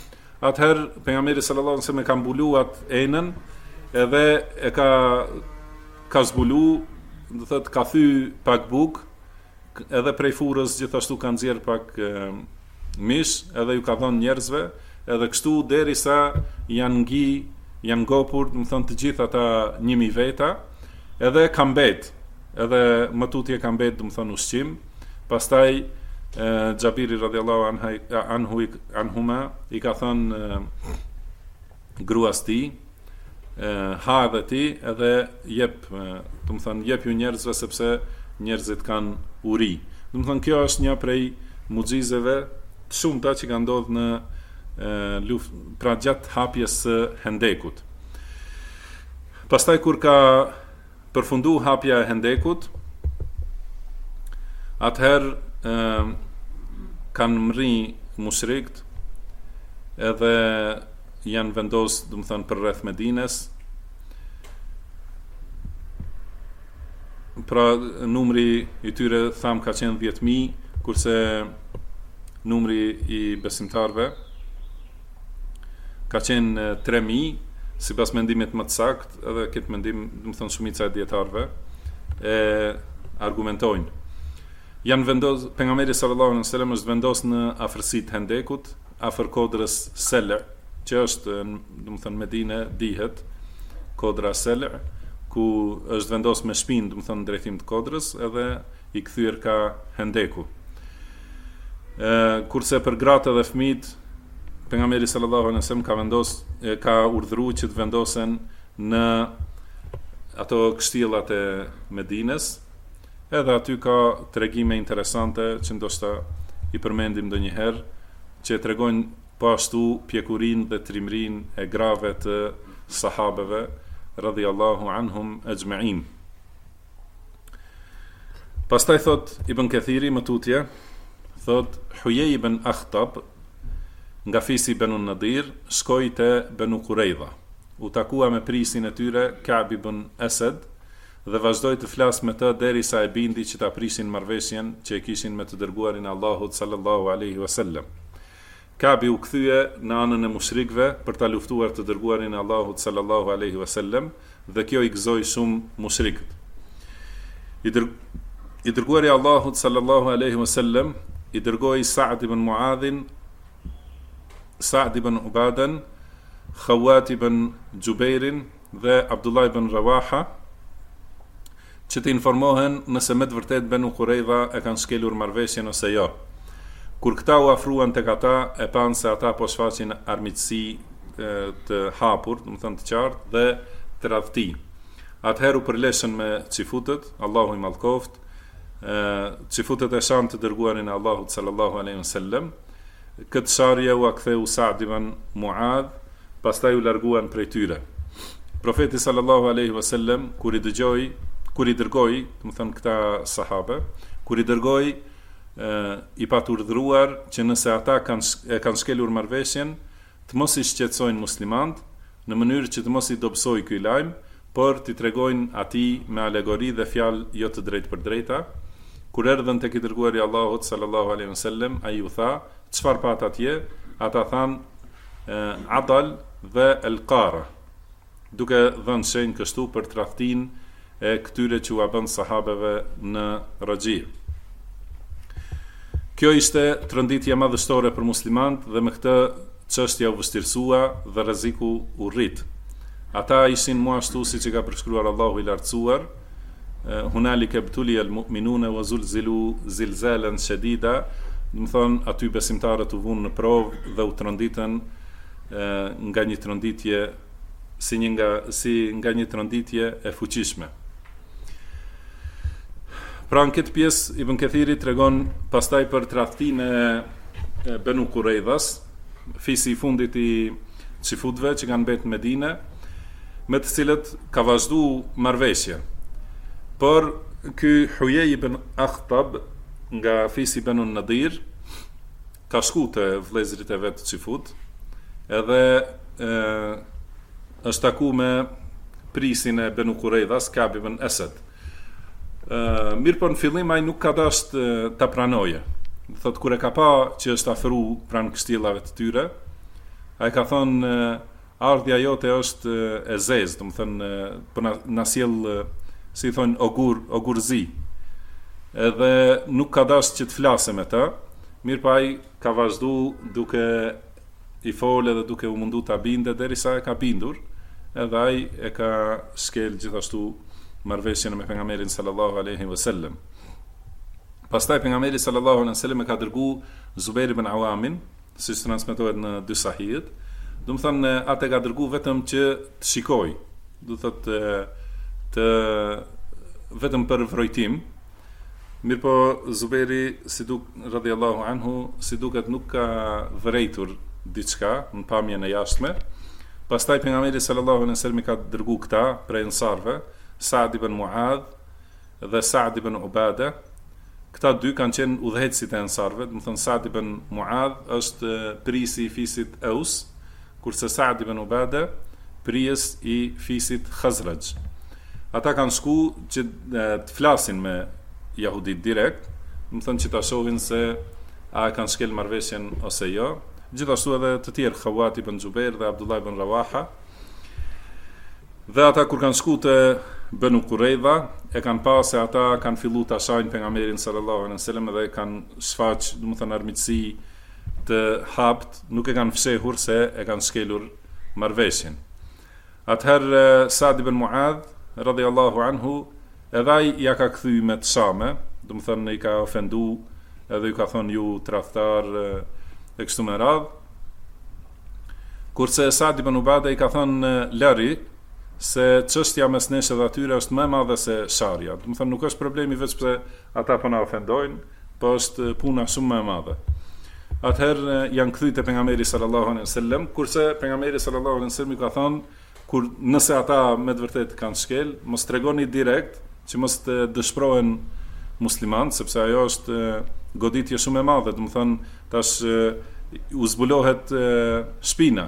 atëherë pejgamberi sallallahu alaihi wasallam e ka mbulu atë enën, edhe e ka zbulu, do thotë ka thy pak bukë, edhe prej furrës gjithashtu ka nxjerr pak mish, edhe ju ka dhënë njerëzve, edhe kështu derisa janë ngopur, do të thonë të gjithë ata 1000 veta, edhe ka mbet, edhe më tutje ka mbet, do të thonë ushqim. Pastaj Xhabiri radhiyallahu anhuma i ka thënë gruas tij, ha edhe ti, edhe jep, do të thonë jep ju njerëzve sepse njerëzit kanë uri. Do të thonë kjo është një prej mucizeve të shumta që ka ndodhur në pra gjatë hapjes së Hendekut. Pastaj kur ka përfundu hapja e Hendekut, atëherë kanë mri mushrikët, edhe janë vendos, do të thonë, për rreth Medines. Pra numri i tyre tham ka qenë 10.000, kurse numri i besimtarve ka qenë 3.000, sipas mendimit më të saktë, edhe këtë mendim, do të thonë, shumica e dietarëve e argumentojnë. Janë vendos, pejgamberi sallallahu alaihi wasallam është vendos në afërsitë të Hendekut, afër kodrës Sel', që është, do të thonë, Medine dihet kodra Sel', ku është vendos me shpinë, do të thonë, në drejtim të kodrës, edhe i kthyer ka Hendeku. Kurse për gratë dhe fëmijët, pejgamberi sallallahu alaihi wasallam ka urdhëruar që të vendosen në ato kështillat e Medines. Edhe aty ka tregime interesante që ndoshta i përmendim ndonjëherë, që tregojnë po ashtu pjekurinë dhe trimrinë e grave të sahabeve radhiyallahu anhum ajma'in. Pastaj thot Ibn Kathiri më tutje, thot Huyej ibn Akhtab nga fisi Banu Nadir shkoi te Banu Quraidha, u takua me prisin e tyre Ka'b ibn Asad, dhe vazhdoi të flasë me të derisa e bindi që ta prishin marrëveshjen që e kishin me të dërguarin e Allahut sallallahu alaihi wasallam. Kabi u kthye në anën e mushrikëve për ta luftuar të dërguarin e Allahut sallallahu alaihi wasallam, dhe kjo i gëzoi shumë mushrikët. I dërguari i Allahut sallallahu alaihi wasallam i dërgoi Sa'd ibn Muadhin, Sa'd ibn Ubadan, Khawat ibn Jubairin dhe Abdullah ibn Rawaha, që të informohen nëse me të vërtet Banu Quraidha e kanë shkelur marrëveshjen ose jo. Kur këta u afruan tek ata, e panë se ata po shfaqin armiqësi të hapur, do të thonë të qartë, dhe të radhti. Atëherë u përleshën me xifutët, Allahu i mallkoft, xifutët e Sham të dërguarin e Allahut sallallahu alaihi wasallam. Këtë sharje u ktheu Sa'd ibn Muadh, pastaj u larguan prej tyre. Profeti sallallahu alaihi wasallam kur i dërgoi, do të thonë këta sahabe, kur i dërgoi, i pat urdhëruar që nëse ata kanë shkelur marrëveshjen, të mos i shqetësojnë muslimanët, në mënyrë që të mos i dobësojë ky lajm, por t'i tregojnë atij me alegori dhe fjalë jo të drejtë për drejta. Kur erdhën tek i dërguari i Allahut sallallahu alaihi wasallam, ai u tha, çfarë pat atje? Ata thanë Adal dhe El-Qara, duke dhënë shenjë kështu për tradhtinë e këtyre që u bën sahabeve në Raji. Kjo ishte tronditje madhështore për muslimanët, dhe me këtë çështja u vështirësua dhe rreziku u rrit. Ata ishin më ashtu siç e ka përshkruar Allahu i lartësuar, hunalika ibtuliya almu'minuna wa zulzilu zilzalan shadida, do të thonë aty besimtarët u vunë në provë dhe u tronditën nga një tronditje si nga një tronditje e fuqishme. Pra në këtë pjesë Ibn Kathiri tregon pastaj për tradhtinë e Banu Quraidhas, fisi i fundit i xifutëve që kanë mbetë në Medinë, me të cilët ka vazhduar marrëveshja. Por ky Huyej ibn Akhtab nga fisi Banu Nadir ka shku te vëllezërit e vet xifut, edhe është taku me prisin e Banu Quraidhas, Ka'b ibn Asad. Mirë, po në fillim ai nuk ka dashur ta pranoje. Thot kur e ka pa që është afru pranë kështjellave të tyre, ai ka thonë ardhja jote është e zezë, do të thënë për na sjell si thonë ogurzi. Edhe nuk ka dashur që të flasë me ta, mirë pa ai ka vazhdu duke i folë dhe duke u mundu ta binde derisa e ka bindur, edhe ai e ka shkel gjithashtu marrëveshjen me pejgamberin sallallahu alaihi wasallam. Pastaj pejgamberi sallallahu alaihi wasallam e ka dërgu Zubair ibn Awamin, siç transmetohet në dy sahihet. Do të thonë atë ka dërgu vetëm që të shikoj, do thotë të vetëm për vrojtim. Mirpo Zubairi radhiyallahu anhu si duket nuk ka vërejtur diçka në pamjen e jashtme. Pastaj pejgamberi sallallahu alaihi wasallam ka dërgu këta prej ansarve, Sa'd ibn Mu'adh dhe Sa'd ibn Ubada. Këta dy kanë qenë udhëheqësit e ansarve, do të thonë Sa'd ibn Mu'adh është prisi i fisit Aus, kurse Sa'd ibn Ubada prijes i fisit Khazraj. Ata kanë shku që të flasin me jahudit direkt, do të thonë që ta shohin se a kanë shkel marrëveshjen ose jo. Gjithashtu edhe të tjerë, Khawat ibn Jubair dhe Abdullah ibn Rawaha. Dhe ata kur kanë shku të Banu Quraydha, e kanë pa se ata kanë fillu të ashajnë pejgamberin sallallahu alaihi wasallam dhe kanë shfaq, do të thënë armiqësi të hapt, nuk e kanë fshehur se e kanë shkelur marrëveshjen. Atëherë Sa'd ibn Mu'adh radhiyallahu anhu edhe ai ja ka kthy me të shame, do të thënë i ka ofendu edhe ju ka thonë ju tradhtar e kështu me radhë. Kurse Sa'd ibn Ubada i ka thonë lari se çështja mes nesh edhe atyre është më e madhe se sharja. Do të thënë nuk është problemi vetëm pse ata po na ofendojnë, po është puna shumë më e madhe. Atëherë janë kthyr te pejgamberi sallallahu alaihi wasallam, kurse pejgamberi sallallahu alaihi wasallam i ka thonë kur nëse ata me të vërtetë kanë shkel, mos tregoni direkt që mos të dëshpërohen muslimanët, sepse ajo është goditje shumë e madhe, do të thënë tash u zbulohet shpina.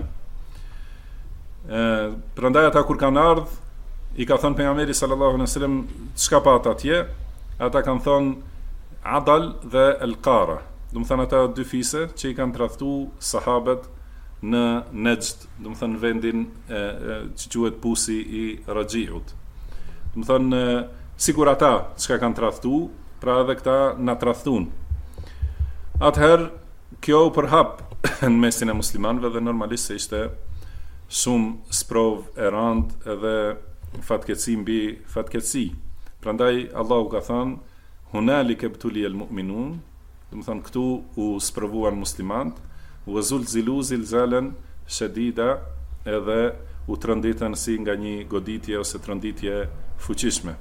Prandaj ata kur kanë ardh, i ka thënë pejgamberi sallallahu alaihi wasallam çka pat atje, ata kanë thënë Adal dhe El-Qara. Do të thënë ata dy fise që i kanë tradhtu sahabët në Nejd, do të thënë vendin që quhet Pusi i Rajiut. Do të thënë sigur ata çka kanë tradhtu, pra edhe këta na tradhtun. Atëherë kjo u përhap në mesin e muslimanëve dhe normalisht se ishte shumë sprov e rand edhe fatkeqësi mbi fatkeqësi. Prandaj Allahu ka thënë hunalike btuliyal mu'minun, do të thënë këtu u sprovuan muslimanët, u zulzilu zilzalan shadida, edhe u tronditën si nga një goditje ose tronditje fuqishme.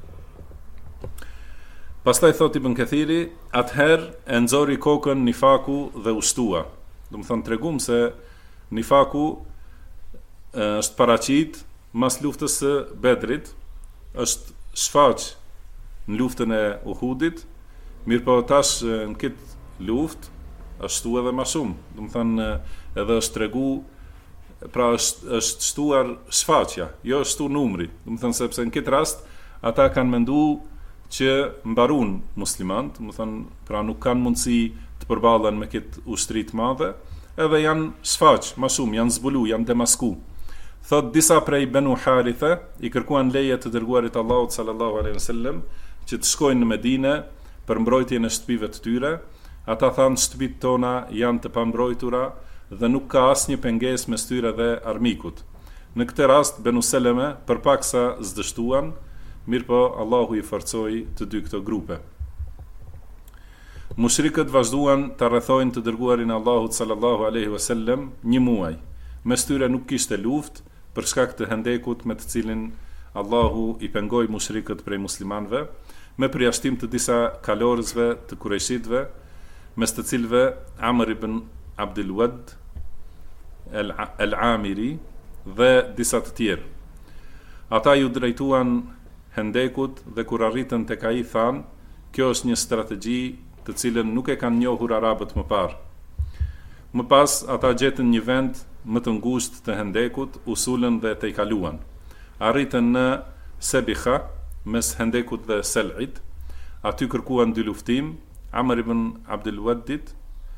Pastaj thot Ibn Kathiri, atëherë e nxori kokën nifaku dhe u shtua. Do të thënë tregum se nifaku është paraqit mas luftës së Bedrit, është shfaq në luftën e Uhudit, mirëpo tash në këtë luftë është shtuar edhe më shumë. Do të thënë edhe është tregu, pra është shtuar shfaqja, jo është shtuar numri. Do të thënë sepse në këtë rast ata kanë menduar që mbarun muslimanët, do të thënë pra nuk kanë mundësi të përballen me këtë ushtri të madhe, edhe janë shfaq më shumë, janë zbulu, janë demasku. Thot disa prej Banu Haritha i kërkuan leje të dërguarit Allahut sallallahu alaihi wasallam që të shkojnë në Medinë për mbrojtjen e shtëpive të tyre. Ata thanë shtëpitë tona janë të pambrojtura dhe nuk ka asnjë pengesë mes tyre dhe armikut. Në këtë rast Banu Seleme përpaksa zdështuan, mirëpo Allahu i forcoi të dy këto grupe. Mushrikët vazhduan të rrethojnë të dërguarin e Allahut sallallahu alaihi wasallam një muaj. Mes tyre nuk kishte luftë për shkak të hendekut me të cilin Allahu i pengoi mushrikët prej muslimanëve, me përjashtim të disa kalorësve të Kurejshitëve, mes të cilëve Amr ibn Abdul Wad el-Amiri dhe disa të tjerë. Ata ju drejtuan hendekut dhe kur arritën tek ai thanë, kjo është një strategji të cilën nuk e kanë njohur arabët më parë. Më pas ata gjetën një vend më të ngushtë të hendekut, u sulën dhe te i kaluan. Arritën në Sebikha, mes hendekut dhe Sel'it, aty kërkuan dy luftim, Amr ibn Abdul Waddit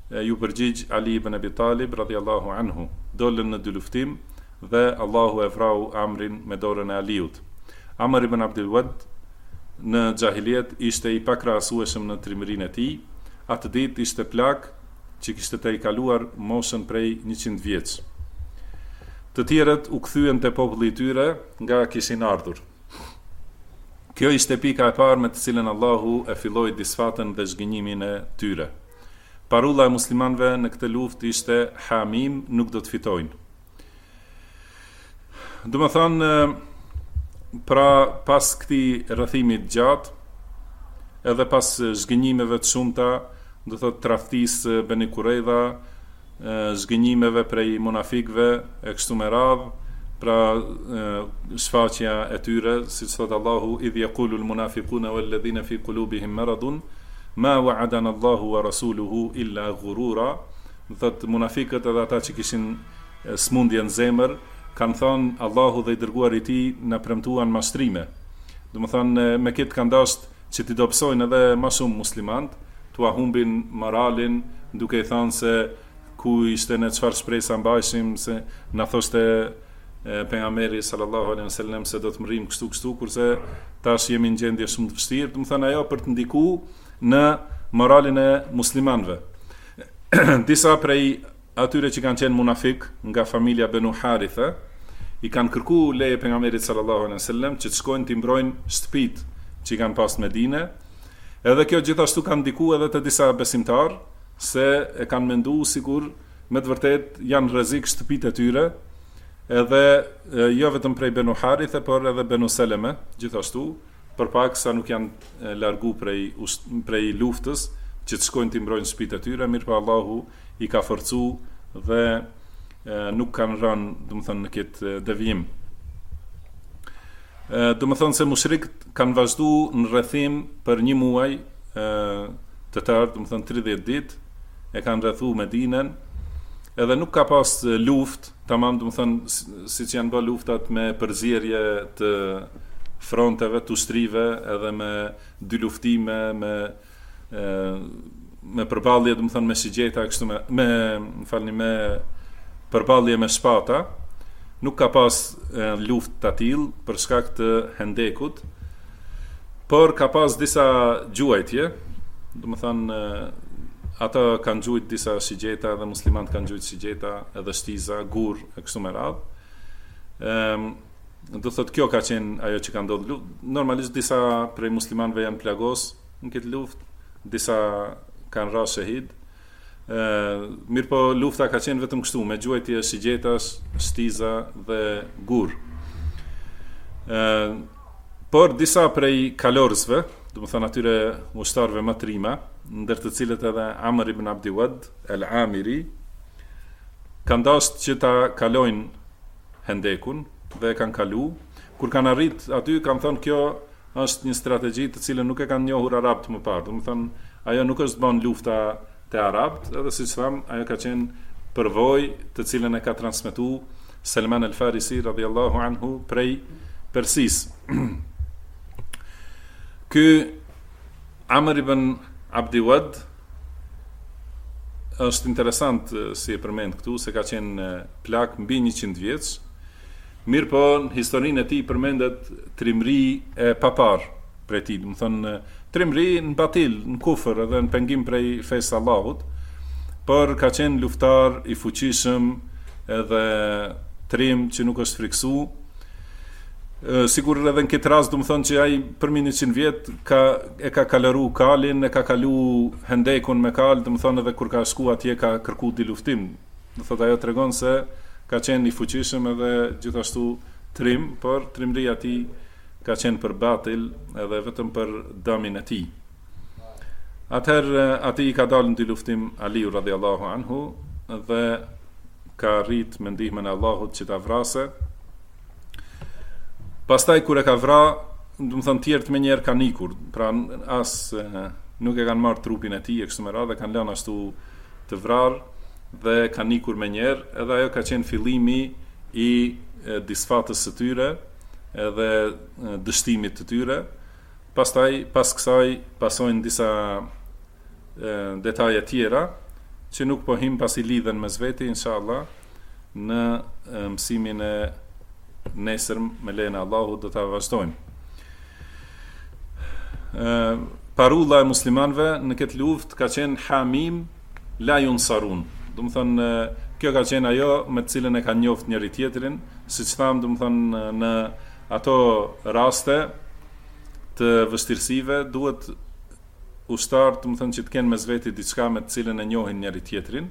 ju përgjigj Ali ibn Abi Talib radhiyallahu anhu. Dolën në dy luftim dhe Allahu e vrau Amrin me dorën e Aliut. Amr ibn Abdul Wad në xahiliet ishte i pakrahasueshëm në trimërinë e tij. Atë ditë ishte plak që kishte të i kaluar moshën prej 100 vjeç. Të tjerët u kthyen te populli i tyre nga kishin ardhur. Kjo ishte pika e parë me të cilën Allahu e filloi disfatën dhe zhgënjimin e tyre. Parulla e muslimanëve në këtë luftë ishte Hamim nuk do të fitojnë. Do të thonë, pra pas këtij rrethimi të gjatë, edhe pas zhgënjimeve të shumta, do të thotë tradhtisë Beni Kurejda, zhgënjimeve prej munafikëve e kështu me radhë, pra shfaqja e tyre, siç thot Allahu, idh yaqulu al-munafiquna wal-ladhina fi qulubihim maradun ma wa'adana Allahu wa rasuluhu illa ghurura. Thot munafikët edhe ata që kishin smundje në zemër kanë thonë Allahu dhe i dërguari i tij na premtuan mashtrime. Do të thonë me këtë kanë dashur që t'i dobësojnë edhe më shumë muslimanët, t'u humbin moralin, duke i thënë se ku ishte në çfarë shpresa mbajshim, se na thoshte pejgamberi sallallahu alaihi wasallam se do të mrim kështu, kurse tash jemi në gjendje shumë të vështirë. Do të thonë ajo për të ndikuar në moralin e muslimanëve. Disa prej atyre që kanë qenë munafik nga familja Benu Haritha i kanë kërkuar leje pejgamberit sallallahu alaihi wasallam që të shkojnë të mbrojnë shtëpitë që kanë pas në Medinë. Edhe kjo gjithashtu kanë ndikuar edhe te disa besimtarë se e kanë menduar sikur me të vërtet janë rrezik shtëpitë e tyre, edhe jo vetëm prej Benu Haritha, por edhe Benu Seleme gjithashtu, përpaksa nuk janë largu prej luftës që të shkojnë të mbrojnë shtëpitë e tyre, mirë pa Allahu i ka forcuar dhe nuk kanë rënë, domethënë, në këtë devijim. Domethënë se mushrikët kanë vazhduar në rrethim për 1 muaj të tërë, domethënë 30 ditë, e kanë rrethuar Medinën, edhe nuk ka pas luftë, tamam, domethënë siç janë bërë luftat me përzierje të fronteve, të ushtrive, edhe me dy luftime, me përballje, domethënë me shigjeta, kështu me përballje me shpata. Nuk ka pas luftë të tillë për shkak të Hendekut, por ka pas disa gjuajtje, domethënë ata kanë gjujt disa shigjeta dhe muslimanët kanë gjujt shigjeta edhe shtiza, gur e kështu me radhë. Do thotë kjo ka qenë ajo që ka ndodhur luftë. Normalisht disa prej muslimanëve janë plagos në këtë luftë, disa kanë rënë shahid. Mirë po lufta ka qenë vetëm kështu, me gjuajtje shigjetash, shtiza dhe gur. Por disa prej kalorësve, do të thonë atyre ushtarëve më të rima, ndër të cilët edhe Amr ibn Abdi Wad al-Amiri, kanë dashur që ta kalojnë Hendekun dhe kanë kalu. Kur kanë arrit aty, kanë thënë kjo është një strategji të cilën nuk e kanë njohur arabët më parë. Do të thonë ajo nuk është bën lufta te arabët, edhe siç tham, ajo ka qenë përvojë të cilën e ka transmetuar Salman al-Farisi radhiyallahu anhu prej Persisë. Ky Amr ibn Abdi Wad është interesant si e përmend këtu, se ka qenë plak mbi 100 vjeç. Mirë po, në historinë e tij përmendet trimëri e papar prej tij, do të thonë trimëri në batil, në kufër edhe në pengim prej fesë Allahut, por ka qenë luftar i fuqishëm edhe trim që nuk është friksu. Sigur edhe në këtë rast, do të thonë që ai për 100 vjet e ka kaloru kalin, e ka kalu Hendekun me kal, do të thonë edhe kur ka shku atje ka kërku di luftim. Do thotë ajo tregon se ka qenë i fuqishëm edhe gjithashtu trim, por trimëria e tij ka qenë për batil edhe vetëm për dëmin e tij. Atëherë ati i ka dalë në dy luftim Aliu radhiyallahu anhu dhe ka rrit me ndihmën e Allahut që ta vrasë. Pastaj kur e ka vrarë, do të thonë tjerët më njëherë kanë ikur, pra as nuk e kanë marrë trupin e tij e kështu me radhë, kanë lënë ashtu të vrarë dhe kanë ikur më njëherë, edhe ajo ka qenë fillimi i disfatës së tyre edhe dështimit të tyre. Pastaj pas kësaj pasojnë disa detaje tjera, që nuk po him pasi lidhen mes veti, inshallah, në mësimin e nesër me lejen e Allahut do ta vazhdojmë. Parulla e muslimanëve në këtë luftë ka qenë Hamim la yunsarun. Do të thonë kjo ka qenë ajo me të cilën e kanë njoft njëri tjetrin, siç tham, do të thonë në ato raste të vështirësive duhet ushtar, do të thonë që të kenë mes veti diçka me të cilën e njohin njëri tjetrin.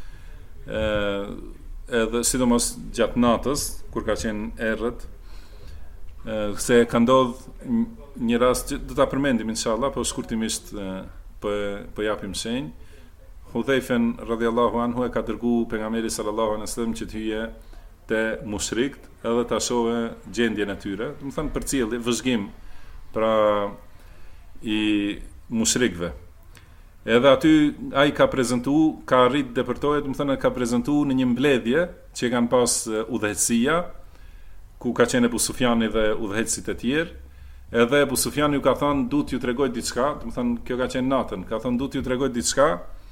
Edhe sidomos gjatë natës kur ka qenë errët, se ka ndodh një rast që do ta përmendim inshallah, po shkurtimisht po japim shenjë. Hudhaifen radhiyallahu anhu e ka dërguar pejgamberi sallallahu alaihi wasallam që të hyje te mushrikt edhe ta shohë gjendjen e tyre, do të thonë përcjellje, vëzhgim pra i mushrikëve. Edhe aty ai ka prezantuar, ka arrit depërtohet, do të thonë ka prezantuar në një mbledhje që kanë pas udhëheqësia, ku ka qenë Abu Sufjani dhe udhëheqësit e tjerë. Edhe Abu Sufjani ju ka thënë, "Du t'ju tregoj diçka", do të thonë kjo ka qenë natën, ka thënë, "Du t'ju tregoj diçka".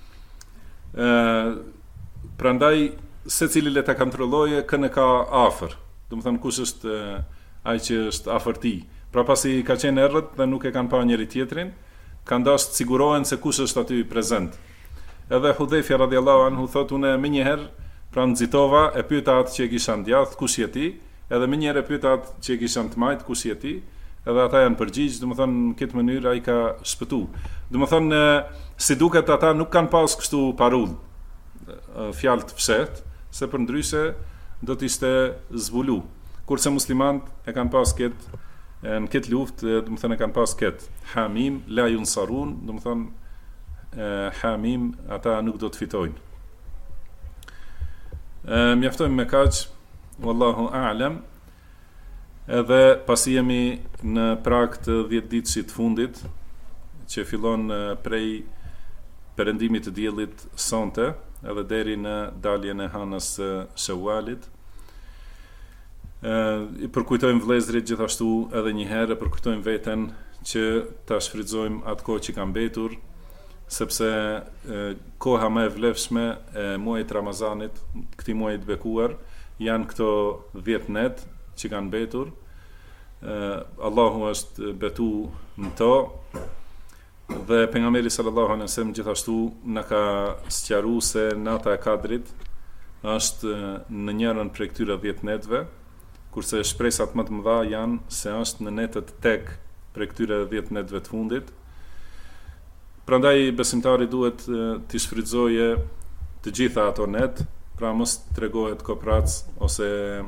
Prandaj secili le ta kontrolloje kën e ka afër. Do të thonë kush është ai që është afër tij. Pra pasi ka qenë errët dhe nuk e kanë parë njëri tjetrin, kanë dashur të sigurohen se kush është aty prezent. Edhe Hudhaifa radhiyallahu anhu thotë, "Unë më një herë pra nxitova e pyeta atë që e kisha ndjath, kush je ti?" Edhe më një herë e pyeta atë që e kisha të majt, kush je ti? Edhe ata janë përgjigj, do të thonë në këtë mënyrë ai ka shpëtu. Do të thonë si duket ata nuk kanë pas kështu parull, fjalë të fshehtë, se përndryshe do të ishte zbulu. Kurse muslimanët e kanë pas këtë në këtë luftë, do të thonë e kanë pas këtë Hamim la yunsarun, do të thonë Hamim ata nuk do të fitojnë. Mjaftojmë me kaq, wallahu a'lam. Edhe pasi jemi në prag të 10 ditësh të fundit, që fillon prej perëndimit të diellit sonte, edhe deri në daljen e hanës së Shawalit. I përkujtojmë vëllezërit gjithashtu edhe një herë, përkujtojmë veten që ta shfrytëzojmë atë kohë që ka mbetur, sepse koha më e vlefshme e muajit Ramazanit, këtij muaji të bekuar, janë këto 10 net që kanë mbetur. Allahu është betu në to, dhe pejgamberi sallallahu alaihi wasallam gjithashtu na ka sqaruar se nata e Kadrit është në njërin prej këtyre 10 netëve, kurse shpresat më të mëdha janë se është në netët tek prej këtyre 10 netëve të fundit. Prandaj besimtari duhet të shfrytëzojë të gjitha ato net, pra mos tregohet koprac ose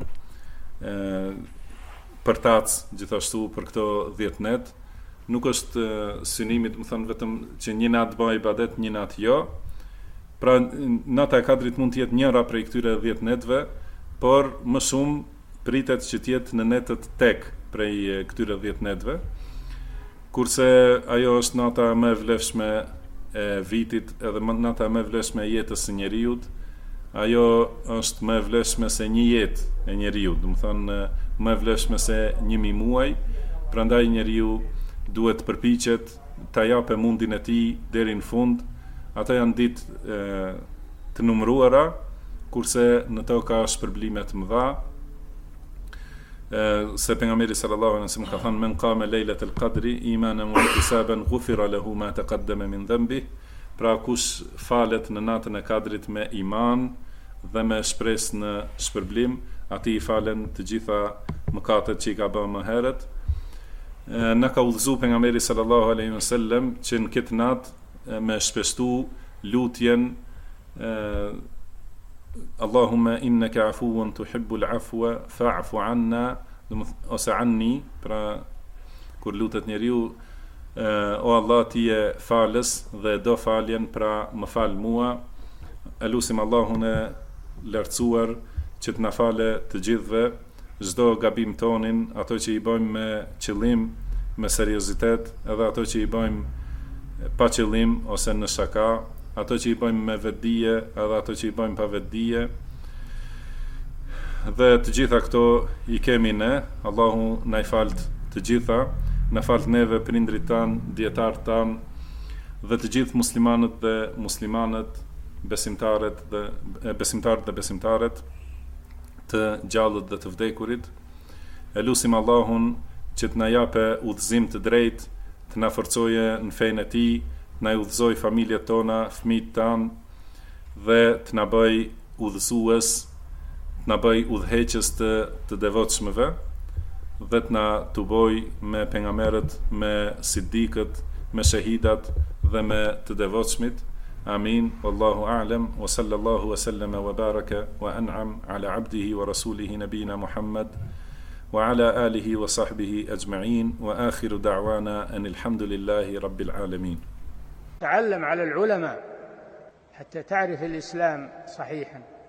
përtac gjithashtu për këto 10 net. Nuk është synimi, do të thonë vetëm që një natë bëj ibadet, një natë jo. Pra nata e Kadrit mund të jetë njëra prej këtyre 10 netëve, por më shumë pritet që të jetë në netët tek prej këtyre 10 netëve. Kurse ajo është nata më e vlefshme e vitit, edhe nata më e vlefshme e jetës së njeriut. Ajo është më e vlefshme se një jetë e njeriut, do të thonë më e vlefshme se 1000 muaj. Prandaj njeriu duhet të përpiqet ta japë mundin e tij deri në fund. Ata janë ditë të numëruara, kurse në to ka shpërblime të mëdha. Se pejgamberi sallallahu alaihi wasallam ka thënë, "Men qama lejlatul qadri imanan wa ihtisaban ghufira lahu ma taqaddama min dhanbi." Pra kush falet në natën e Kadrit me iman dhe me shpresë në shpërblim, atij i falen të gjitha mëkatet që i ka bërë më herët. Në ka udhëzuar pejgamberi sallallahu alaihi wasallam që në këtë natë me shpestu lutjen Allahumma innaka afuwun tuhibbul afwa fa'fu anna, ose anni, pra kur lutet njeriu, o Allah ti je falës dhe do faljen, pra më fal mua. Elusim Allahun e lartësuar që të na fale të gjithëve çdo gabim tonin, ato që i bëjmë me qëllim, me seriozitet, edhe ato që i bëjmë pa qëllim ose në shaka, ato që i bëjmë me vetdije, edhe ato që i bëjmë pa vetdije. Dhe të gjitha këto i kemi ne. Allahu na i falt të gjitha, na falt neve, prindrit tan, dietarët tan, dhe të gjithë muslimanët dhe muslimanët besimtarët dhe besimtaret të gjallët dhe të vdekurit. E lusim Allahun që të na jape udhëzim të drejtë, të na forcoje në fenë e tij, të na udhëzoj familjet tona, fëmijët tanë dhe të na bëj udhëzues, të na bëj udhëheqës të devotshmëve dhe të na tuboj me pejgamberët, me sidikët, me shahidat dhe me të devotshmit. Amin. Wallahu a'lam wa sallallahu wa sallama wa baraka wa an'am ala abdihi wa rasulihi nabina Muhammad wa ala alihi wa sahbihi ajma'in wa akhiru da'wana anil hamdulillahi rabbil alamin. تعلم على العلماء حتى تعرف الإسلام صحيحا.